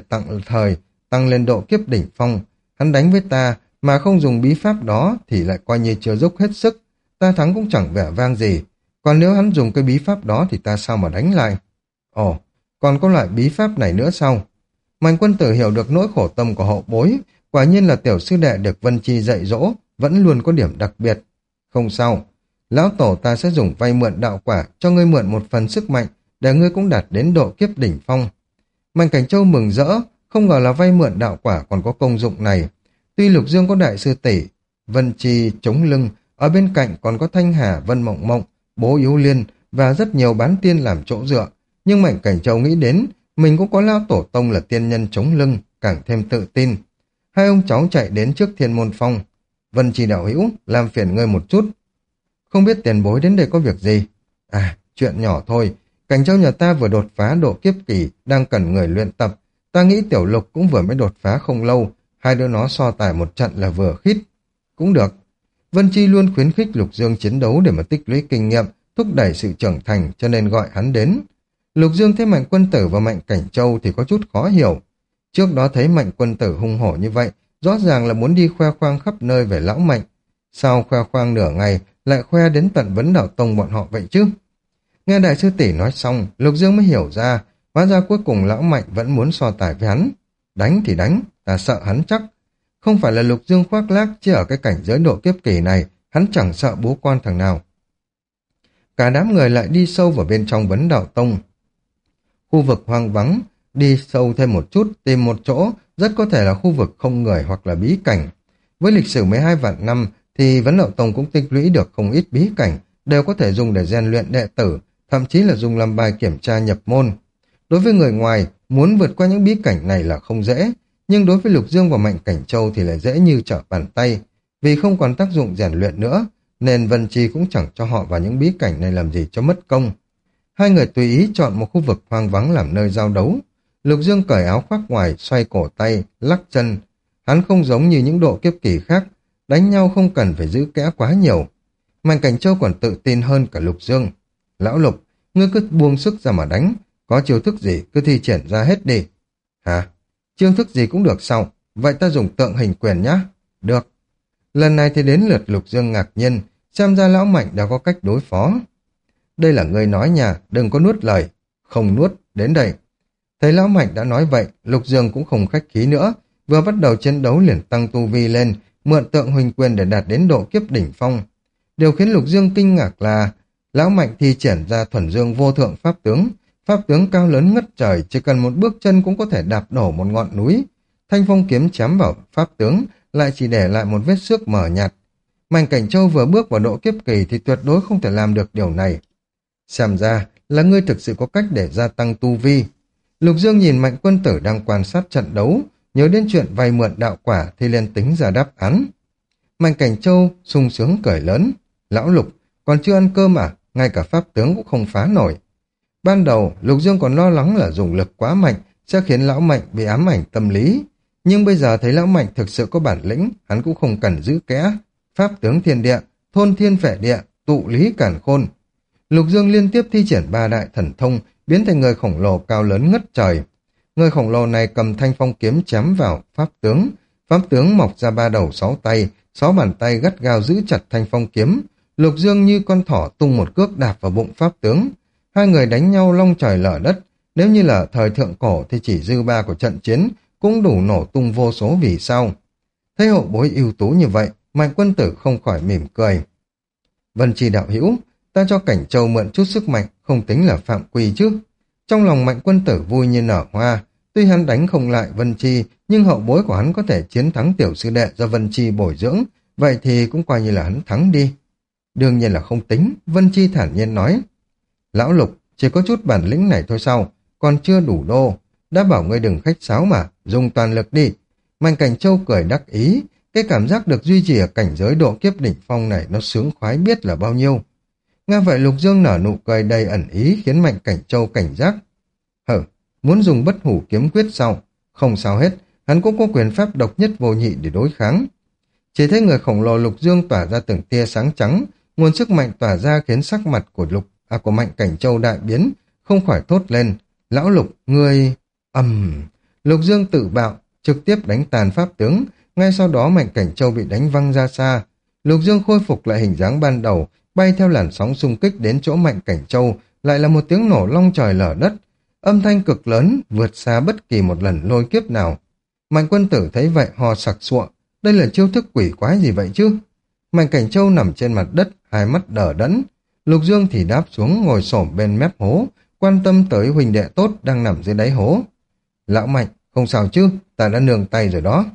tăng lên độ kiếp đỉnh phong. Hắn đánh với ta mà không dùng bí pháp đó thì lại coi như chưa dốc hết sức, ta thắng cũng chẳng vẻ vang gì. Còn nếu hắn dùng cái bí pháp đó thì ta sao mà đánh lại? Ồ, còn có loại bí pháp này nữa sao? Mạnh Quân Tử hiểu được nỗi khổ tâm của hậu bối, quả nhiên là tiểu sư đệ được Vân Chi dạy dỗ, vẫn luôn có điểm đặc biệt. Không sao, lão tổ ta sẽ dùng vay mượn đạo quả cho ngươi mượn một phần sức mạnh, để ngươi cũng đạt đến độ kiếp đỉnh phong. Mạnh Cảnh Châu mừng rỡ, không ngờ là vay mượn đạo quả còn có công dụng này. Tuy Lục Dương có đại sư tỷ, Vân Chi chống lưng, ở bên cạnh còn có Thanh Hà, Vân Mộng Mộng, Bố Yếu Liên và rất nhiều bán tiên làm chỗ dựa, nhưng Mạnh Cảnh Châu nghĩ đến mình cũng có lão tổ tông là tiên nhân chống lưng, càng thêm tự tin. Hai ông cháu chạy đến trước Thiên Môn Phong. Vân Chi đạo hữu, làm phiền ngươi một chút. Không biết tiền bối đến đây có việc gì? À, chuyện nhỏ thôi. Cảnh Châu nhà ta vừa đột phá độ kiếp kỳ, đang cần người luyện tập. Ta nghĩ Tiểu Lục cũng vừa mới đột phá không lâu, hai đứa nó so tài một trận là vừa khít. Cũng được. Vân Chi luôn khuyến khích Lục Dương chiến đấu để mà tích lũy kinh nghiệm, thúc đẩy sự trưởng thành, cho nên gọi hắn đến. Lục Dương thấy Mạnh Quân Tử và Mạnh Cảnh Châu thì có chút khó hiểu. Trước đó thấy Mạnh Quân Tử hung hổ như vậy, rõ ràng là muốn đi khoe khoang khắp nơi về lão Mạnh. Sao khoe khoang nửa ngày lại khoe đến tận Vấn Đạo Tông bọn họ vậy chứ? Nghe đại sư tỷ nói xong, Lục Dương mới hiểu ra, hóa ra cuối cùng lão Mạnh vẫn muốn so tài với hắn. Đánh thì đánh, ta sợ hắn chắc. Không phải là Lục Dương khoác lác, chứ ở cái cảnh giới độ kiếp kỳ này, hắn chẳng sợ bố quan thằng nào. Cả đám người lại đi sâu vào bên trong Vấn Đạo Tông. Khu vực hoang vắng, đi sâu thêm một chút, tìm một chỗ, rất có thể là khu vực không người hoặc là bí cảnh. Với lịch sử 12 vạn năm, thì Vấn Đạo Tông cũng tích lũy được không ít bí cảnh, đều có thể dùng để rèn luyện đệ tử, thậm chí là dùng làm bài kiểm tra nhập môn. Đối với người ngoài, muốn vượt qua những bí cảnh này là không dễ, nhưng đối với Lục Dương và Mạnh Cảnh Châu thì lại dễ như trở bàn tay, vì không còn tác dụng rèn luyện nữa, nên Vân Chi cũng chẳng cho họ vào những bí cảnh này làm gì cho mất công. Hai người tùy ý chọn một khu vực hoang vắng làm nơi giao đấu. Lục Dương cởi áo khoác ngoài, xoay cổ tay, lắc chân. Hắn không giống như những độ kiếp kỳ khác, đánh nhau không cần phải giữ kẽ quá nhiều. Mạnh Cảnh Châu còn tự tin hơn cả Lục Dương. Lão Lục, ngươi cứ buông sức ra mà đánh, có chiêu thức gì cứ thi triển ra hết đi. Hả? Chiêu thức gì cũng được sao? Vậy ta dùng tượng hình quyền nhá. Được. Lần này thì đến lượt Lục Dương ngạc nhiên, xem ra lão Mạnh đã có cách đối phó. Đây là ngươi nói nhà, đừng có nuốt lời. Không nuốt, đến đây. Thấy lão Mạnh đã nói vậy, Lục Dương cũng không khách khí nữa, vừa bắt đầu chiến đấu liền tăng tu vi lên, mượn tượng huỳnh quyền để đạt đến độ kiếp đỉnh phong. Điều khiến Lục Dương kinh ngạc là lão Mạnh thi triển ra thuần dương vô thượng pháp tướng cao lớn ngất trời, chỉ cần một bước chân cũng có thể đạp đổ một ngọn núi. Thanh phong kiếm chém vào pháp tướng, lại chỉ để lại một vết xước mờ nhạt. Mạnh Cảnh Châu vừa bước vào độ kiếp kỳ thì tuyệt đối không thể làm được điều này. Xem ra là ngươi thực sự có cách để gia tăng tu vi. Lục Dương nhìn Mạnh Quân Tử đang quan sát trận đấu, nhớ đến chuyện vay mượn đạo quả thì liền tính ra đáp án. Mạnh Cảnh Châu sung sướng cười lớn. Lão Lục, còn chưa ăn cơm à? Ngay cả pháp tướng cũng không phá nổi. Ban đầu, Lục Dương còn lo lắng là dùng lực quá mạnh sẽ khiến lão Mạnh bị ám ảnh tâm lý. Nhưng bây giờ thấy lão Mạnh thực sự có bản lĩnh, hắn cũng không cần giữ kẽ. Pháp tướng thiên địa, thôn thiên phệ địa, tụ lý càn khôn. Lục Dương liên tiếp thi triển ba đại thần thông, biến thành người khổng lồ cao lớn ngất trời. Người khổng lồ này cầm thanh phong kiếm chém vào pháp tướng mọc ra ba đầu sáu tay, sáu bàn tay gắt gao giữ chặt thanh phong kiếm. Lục Dương như con thỏ tung một cước đạp vào bụng pháp tướng. Hai người đánh nhau long trời lở đất, nếu như là thời thượng cổ thì chỉ dư ba của trận chiến cũng đủ nổ tung vô số vì sao. Thấy hậu bối ưu tú như vậy, Mạnh Quân Tử không khỏi mỉm cười. Vân Chi đạo hữu, ta cho Cảnh Châu mượn chút sức mạnh, không tính là phạm quy chứ. Trong lòng Mạnh Quân Tử vui như nở hoa, Tuy hắn đánh không lại Vân Chi, nhưng hậu bối của hắn có thể chiến thắng tiểu sư đệ do Vân Chi bồi dưỡng, vậy thì cũng coi như là hắn thắng đi. Đương nhiên là không tính, Vân Chi thản nhiên nói. Lão Lục, chỉ có chút bản lĩnh này thôi sao, còn chưa đủ đô. Đã bảo ngươi đừng khách sáo mà, dùng toàn lực đi. Mạnh Cảnh Châu cười đắc ý, cái cảm giác được duy trì ở cảnh giới độ kiếp đỉnh phong này nó sướng khoái biết là bao nhiêu. Nghe vậy Lục Dương nở nụ cười đầy ẩn ý khiến Mạnh Cảnh Châu cảnh giác. Muốn dùng bất hủ kiếm quyết sao? Không sao hết, hắn cũng có quyền pháp độc nhất vô nhị để đối kháng. Chỉ thấy người khổng lồ Lục Dương tỏa ra từng tia sáng trắng, nguồn sức mạnh tỏa ra khiến sắc mặt của của Mạnh Cảnh Châu đại biến, không khỏi thốt lên. Lão Lục, ngươi... Lục Dương tự bạo, trực tiếp đánh tàn pháp tướng, ngay sau đó Mạnh Cảnh Châu bị đánh văng ra xa. Lục Dương khôi phục lại hình dáng ban đầu, bay theo làn sóng xung kích đến chỗ Mạnh Cảnh Châu, lại là một tiếng nổ long trời lở đất. Âm thanh cực lớn, vượt xa bất kỳ một lần lôi kiếp nào. Mạnh Quân Tử thấy vậy hò sặc sụa, đây là chiêu thức quỷ quái gì vậy chứ? Mạnh Cảnh Châu nằm trên mặt đất, hai mắt đờ đẫn. Lục Dương thì đáp xuống ngồi xổm bên mép hố, quan tâm tới huynh đệ tốt đang nằm dưới đáy hố. Lão Mạnh, không sao chứ, ta đã nương tay rồi đó.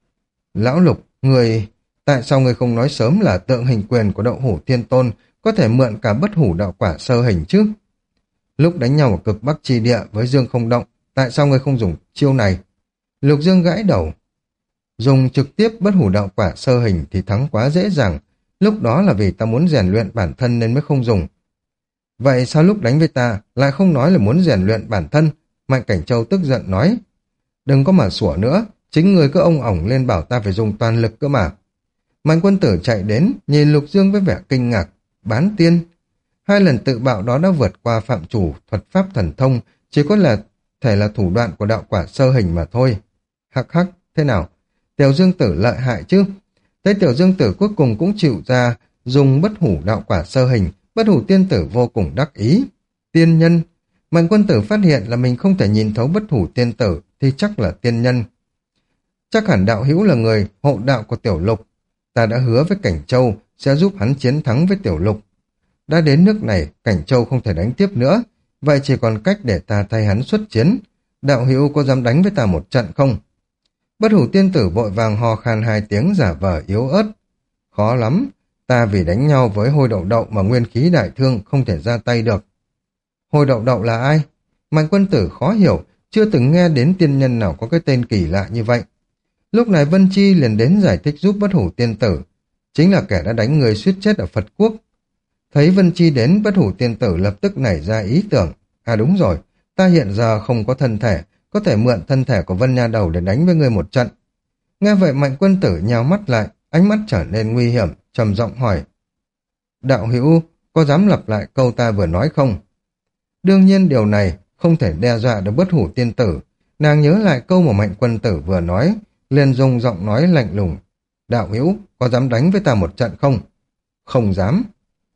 Lão Lục, người... Tại sao người không nói sớm là tượng hình quyền của Đậu Hủ Thiên Tôn có thể mượn cả bất hủ đạo quả sơ hình chứ? Lúc đánh nhau ở cực Bắc Chi Địa với Dương Không Động, tại sao người không dùng chiêu này? Lục Dương gãi đầu. Dùng trực tiếp bất hủ đạo quả sơ hình thì thắng quá dễ dàng. Lúc đó là vì ta muốn rèn luyện bản thân nên mới không dùng. Vậy sao lúc đánh với ta lại không nói là muốn rèn luyện bản thân? Mạnh Cảnh Châu tức giận nói. Đừng có mà sủa nữa, chính người cứ ông ổng lên bảo ta phải dùng toàn lực cơ mà. Mạnh Quân Tử chạy đến, nhìn Lục Dương với vẻ kinh ngạc. Bán tiên. Hai lần tự bạo đó đã vượt qua phạm chủ thuật pháp thần thông, chỉ có là thể là thủ đoạn của đạo quả sơ hình mà thôi. Hắc hắc, thế nào? Tiểu Dương Tử lợi hại chứ? Thấy Tiểu Dương Tử cuối cùng cũng chịu ra dùng bất hủ đạo quả sơ hình, bất hủ tiên tử vô cùng đắc ý. Tiên nhân. Mạnh Quân Tử phát hiện là mình không thể nhìn thấu bất hủ tiên tử thì chắc là tiên nhân. Chắc hẳn đạo hữu là người hộ đạo của Tiểu Lục. Ta đã hứa với Cảnh Châu sẽ giúp hắn chiến thắng với Tiểu Lục. Đã đến nước này, Cảnh Châu không thể đánh tiếp nữa, vậy chỉ còn cách để ta thay hắn xuất chiến. Đạo hữu có dám đánh với ta một trận không? Bất hủ tiên tử vội vàng hò khan hai tiếng giả vờ yếu ớt. Khó lắm, ta vì đánh nhau với Hôi Đậu Đậu mà nguyên khí đại thương không thể ra tay được. Hôi Đậu Đậu là ai? Mạnh Quân Tử khó hiểu, chưa từng nghe đến tiên nhân nào có cái tên kỳ lạ như vậy. Lúc này Vân Chi liền đến giải thích giúp bất hủ tiên tử, chính là kẻ đã đánh người suýt chết ở Phật Quốc. Thấy Vân Chi đến, bất hủ tiên tử lập tức nảy ra ý tưởng. À đúng rồi, ta hiện giờ không có thân thể, có thể mượn thân thể của Vân Nha Đầu để đánh với ngươi một trận. Nghe vậy Mạnh Quân Tử nhào mắt lại, ánh mắt trở nên nguy hiểm, trầm giọng hỏi. Đạo hữu, có dám lặp lại câu ta vừa nói không? Đương nhiên điều này không thể đe dọa được bất hủ tiên tử. Nàng nhớ lại câu mà Mạnh Quân Tử vừa nói, liền dùng giọng nói lạnh lùng. Đạo hữu, có dám đánh với ta một trận không? Không dám.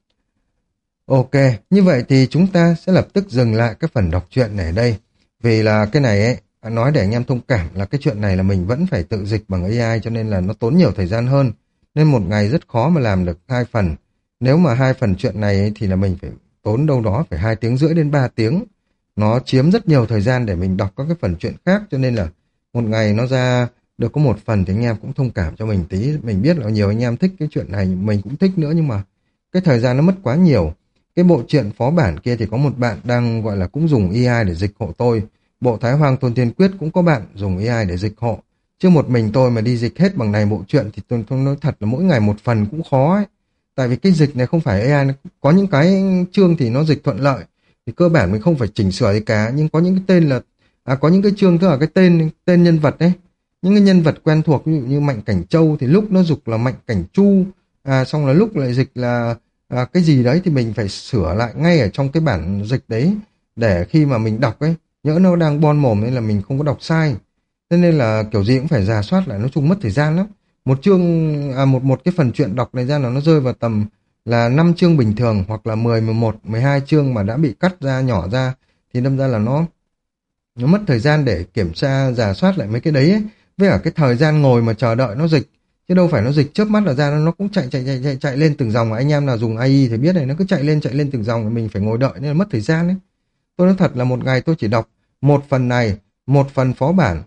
Ok, như vậy thì chúng ta sẽ lập tức dừng lại cái phần đọc truyện này ở đây. Vì là cái này ấy, nói để anh em thông cảm là cái chuyện này là mình vẫn phải tự dịch bằng AI cho nên là nó tốn nhiều thời gian hơn. Nên một ngày rất khó mà làm được 2 phần. Nếu mà 2 phần chuyện này ấy, thì là mình phải tốn đâu đó phải 2 tiếng rưỡi đến 3 tiếng. Nó chiếm rất nhiều thời gian để mình đọc các cái phần chuyện khác cho nên là một ngày nó ra được có 1 phần thì anh em cũng thông cảm cho mình tí. Mình biết là nhiều anh em thích cái chuyện này, mình cũng thích nữa nhưng mà cái thời gian nó mất quá nhiều. Cái bộ truyện phó bản kia thì có một bạn đang gọi là cũng dùng AI để dịch hộ tôi. Bộ Thái Hoàng Tôn Tiên Quyết cũng có bạn dùng AI để dịch hộ. Chứ một mình tôi mà đi dịch hết bằng này bộ truyện thì tôi nói thật là mỗi ngày 1 phần cũng khó ấy. Tại vì cái dịch này không phải AI, có những cái chương thì nó dịch thuận lợi. Thì cơ bản mình không phải chỉnh sửa gì cả, nhưng có những cái tên là... có những cái chương tức là cái tên nhân vật ấy. Những cái nhân vật quen thuộc ví dụ như Mạnh Cảnh Châu thì lúc nó dục là Mạnh Cảnh Chu. Xong là lúc lại dịch là... cái gì đấy thì mình phải sửa lại ngay ở trong cái bản dịch đấy để khi mà mình đọc ấy, nhỡ nó đang bon mồm nên là mình không có đọc sai. Thế nên là kiểu gì cũng phải rà soát lại, nói chung mất thời gian lắm. Một chương, một cái phần truyện đọc này ra là nó rơi vào tầm là 5 chương bình thường hoặc là 10, 11, 12 chương mà đã bị cắt ra, nhỏ ra thì đâm ra là nó mất thời gian để kiểm tra, rà soát lại mấy cái đấy ấy. Với cả cái thời gian ngồi mà chờ đợi nó dịch. Chứ đâu phải nó dịch chớp mắt là ra nó cũng chạy lên từng dòng, mà anh em nào dùng AI thì biết này, nó cứ chạy lên từng dòng mình phải ngồi đợi nên là mất thời gian ấy. Tôi nói thật là một ngày tôi chỉ đọc 1 phần này một phần phó bản,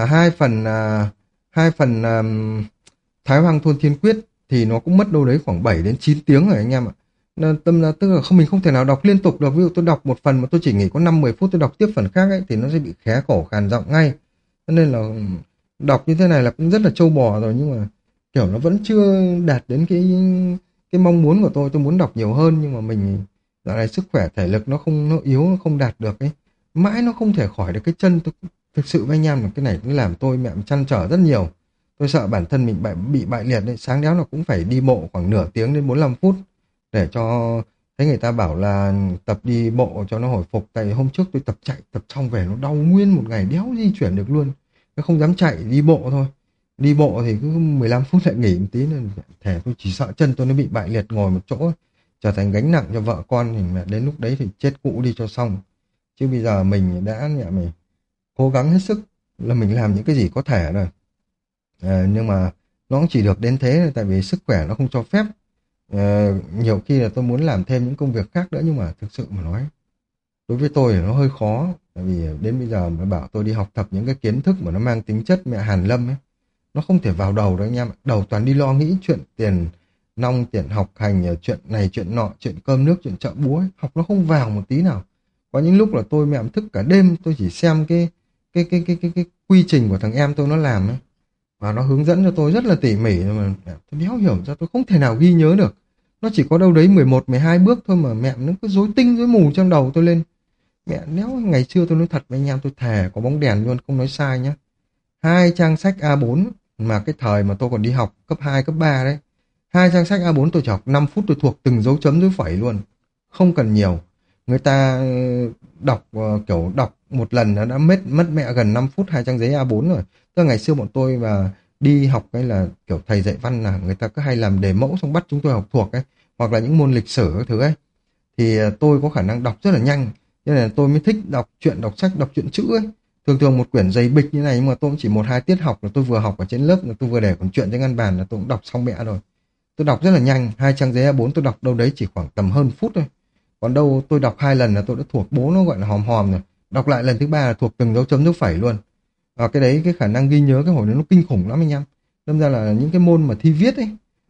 hai phần Thái Hoàng Thôn Thiên Quyết thì nó cũng mất đâu đấy khoảng 7 đến 9 tiếng rồi anh em ạ. Nên tâm là tức là không, mình không thể nào đọc liên tục được. Ví dụ tôi đọc một phần mà tôi chỉ nghỉ có 5-10 phút, tôi đọc tiếp phần khác ấy thì nó sẽ bị khé cổ khàn giọng ngay. Cho nên là đọc như thế này là cũng rất là trâu bò rồi, nhưng mà kiểu nó vẫn chưa đạt đến cái mong muốn của tôi muốn đọc nhiều hơn, nhưng mà mình dạo này sức khỏe thể lực nó yếu, nó không đạt được ấy. Mãi nó không thể khỏi được cái chân. Tôi thực sự với anh em là cái này nó làm tôi mẹ trăn trở rất nhiều. Tôi sợ bản thân mình bị bại liệt đấy, sáng đéo là cũng phải đi bộ khoảng nửa tiếng đến 45 phút để cho, thấy người ta bảo là tập đi bộ cho nó hồi phục. Tại vì hôm trước tôi tập chạy, tập xong về nó đau nguyên một ngày, đéo di chuyển được luôn. Nó không dám chạy, đi bộ thôi. Đi bộ thì cứ 15 phút lại nghỉ một tí, nên thể tôi chỉ sợ chân tôi nó bị bại liệt ngồi một chỗ, trở thành gánh nặng cho vợ con thì mẹ đến lúc đấy thì chết cụ đi cho xong. Chứ bây giờ mình đã nhà mình cố gắng hết sức là mình làm những cái gì có thể rồi. Nhưng mà nó cũng chỉ được đến thế, tại vì sức khỏe nó không cho phép. Nhiều khi là tôi muốn làm thêm những công việc khác nữa, nhưng mà thực sự mà nói đối với tôi thì nó hơi khó. Tại vì đến bây giờ mà bảo tôi đi học tập những cái kiến thức mà nó mang tính chất mẹ hàn lâm ấy, nó không thể vào đầu đâu anh em ạ. Đầu toàn đi lo nghĩ chuyện tiền nong, tiền học hành, chuyện này chuyện nọ, chuyện cơm nước, chuyện chợ búa ấy. Học nó không vào một tí nào. Có những lúc là tôi mẹ thức cả đêm tôi chỉ xem cái quy trình của thằng em tôi nó làm ấy, và nó hướng dẫn cho tôi rất là tỉ mỉ, nhưng mà mẹ, tôi đéo hiểu ra, tôi không thể nào ghi nhớ được. Nó chỉ có đâu đấy 11-12 bước thôi mà mẹ nó cứ rối tinh rối mù trong đầu tôi lên. Mẹ, nếu ngày xưa tôi nói thật với anh em, tôi thề có bóng đèn luôn, không nói sai nhá. 2 trang sách A4 mà cái thời mà tôi còn đi học cấp 2 cấp 3 đấy. 2 trang sách A4 tôi chỉ học 5 phút tôi thuộc từng dấu chấm dấu phẩy luôn. Không cần nhiều. Người ta đọc kiểu đọc một lần nó đã mất mẹ gần 5 phút 2 trang giấy A4 rồi. Tức là ngày xưa bọn tôi mà đi học cái là kiểu thầy dạy văn là người ta cứ hay làm đề mẫu xong bắt chúng tôi học thuộc ấy, hoặc là những môn lịch sử các thứ ấy, thì tôi có khả năng đọc rất là nhanh. Cho nên là tôi mới thích đọc truyện, đọc sách, đọc truyện chữ ấy. Thường thường một quyển dày bịch như này, nhưng mà tôi cũng chỉ 1-2 tiết học là tôi vừa học ở trên lớp là tôi vừa để còn truyện trên ngăn bàn là tôi cũng đọc xong mẹ rồi. Tôi đọc rất là nhanh, 2 trang giấy A4 tôi đọc đâu đấy chỉ khoảng tầm hơn phút thôi. Còn đâu tôi đọc 2 lần là tôi đã thuộc, bố nó gọi là hòm hòm rồi. Đọc lại lần thứ ba là thuộc từng dấu chấm dấu phẩy luôn. Và cái đấy, cái khả năng ghi nhớ cái hồi đó nó kinh khủng lắm anh em. Đâm ra là những cái môn mà thi viết ấy,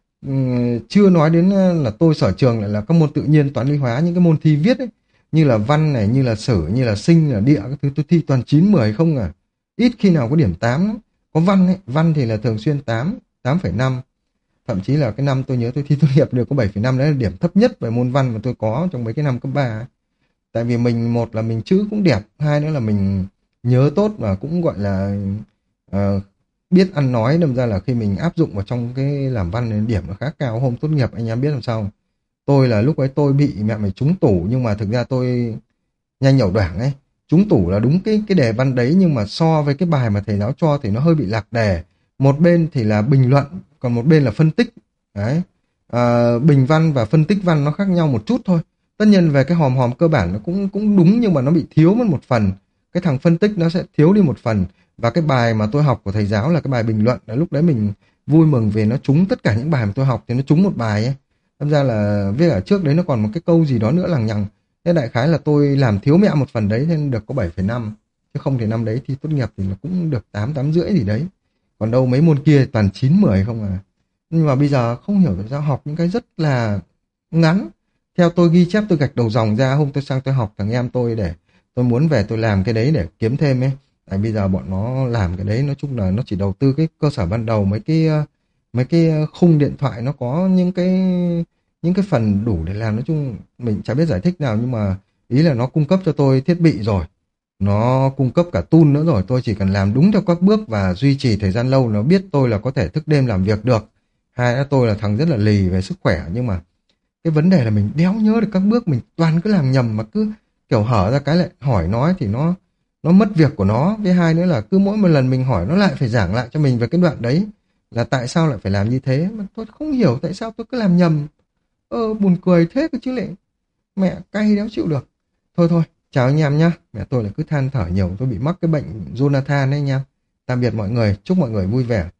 chưa nói đến là tôi sở trường lại là các môn tự nhiên, toán lý hóa, những cái môn thi viết ấy, như là văn này, như là sử, như là sinh, là địa, các thứ tôi thi toàn 9-10 không à. Ít khi nào có điểm 8 lắm. Có văn ấy, văn thì là thường xuyên 8,5. Thậm chí là cái năm tôi nhớ tôi thi tốt nghiệp được có 7,5, đấy là điểm thấp nhất về môn văn mà tôi có trong mấy cái năm cấp 3 ấy. Tại vì mình, một là mình chữ cũng đẹp, hai nữa là mình nhớ tốt và cũng gọi là ờ, biết ăn nói, đâm ra là khi mình áp dụng vào trong cái làm văn thì điểm nó khá cao. Hôm tốt nghiệp anh em biết làm sao? Tôi là lúc ấy tôi bị mẹ mày trúng tủ, nhưng mà thực ra tôi nhanh nhẩu đoảng ấy. Trúng tủ là đúng cái đề văn đấy, nhưng mà so với cái bài mà thầy giáo cho thì nó hơi bị lạc đề. Một bên thì là bình luận, còn một bên là phân tích. Đấy. Bình văn và phân tích văn nó khác nhau một chút thôi. Tất nhiên về cái hòm hòm cơ bản nó cũng đúng, nhưng mà nó bị thiếu mất một phần. Cái thằng phân tích nó sẽ thiếu đi một phần. Và cái bài mà tôi học của thầy giáo là cái bài bình luận. Lúc đấy mình vui mừng vì nó trúng tất cả những bài mà tôi học thì nó trúng một bài ấy. Thật ra là viết ở trước đấy nó còn một cái câu gì đó nữa lằng nhằng. Thế đại khái là tôi làm thiếu mẹ một phần đấy nên được có 7,5. Chứ không thì năm đấy thi tốt nghiệp thì nó cũng được 8-8,5 gì đấy. Còn đâu mấy môn kia toàn 9-10 không à. Nhưng mà bây giờ không hiểu tại sao học những cái rất là ngắn. Theo tôi ghi chép tôi gạch đầu dòng ra, hôm tôi sang tôi học thằng em tôi để tôi muốn về tôi làm cái đấy để kiếm thêm ấy. Tại bây giờ bọn nó làm cái đấy nói chung là nó chỉ đầu tư cái cơ sở ban đầu, mấy cái khung điện thoại nó có những cái phần đủ để làm. Nói chung mình chả biết giải thích nào, nhưng mà ý là nó cung cấp cho tôi thiết bị rồi, nó cung cấp cả tool nữa rồi, tôi chỉ cần làm đúng theo các bước và duy trì thời gian lâu, nó biết tôi là có thể thức đêm làm việc được. Hai là tôi là thằng rất là lì về sức khỏe, nhưng mà cái vấn đề là mình đéo nhớ được các bước, mình toàn cứ làm nhầm, mà cứ kiểu hở ra cái lại hỏi nói thì nó mất việc của nó. Với hai nữa là cứ mỗi một lần mình hỏi nó lại phải giảng lại cho mình về cái đoạn đấy là tại sao lại phải làm như thế, mà tôi không hiểu tại sao tôi cứ làm nhầm. Buồn cười thế cơ chứ lệ. Mẹ cay đéo chịu được. Thôi thôi, chào anh em nhá. Mẹ tôi là cứ than thở nhiều, tôi bị mắc cái bệnh Jonathan đấy anh em. Tạm biệt mọi người, chúc mọi người vui vẻ.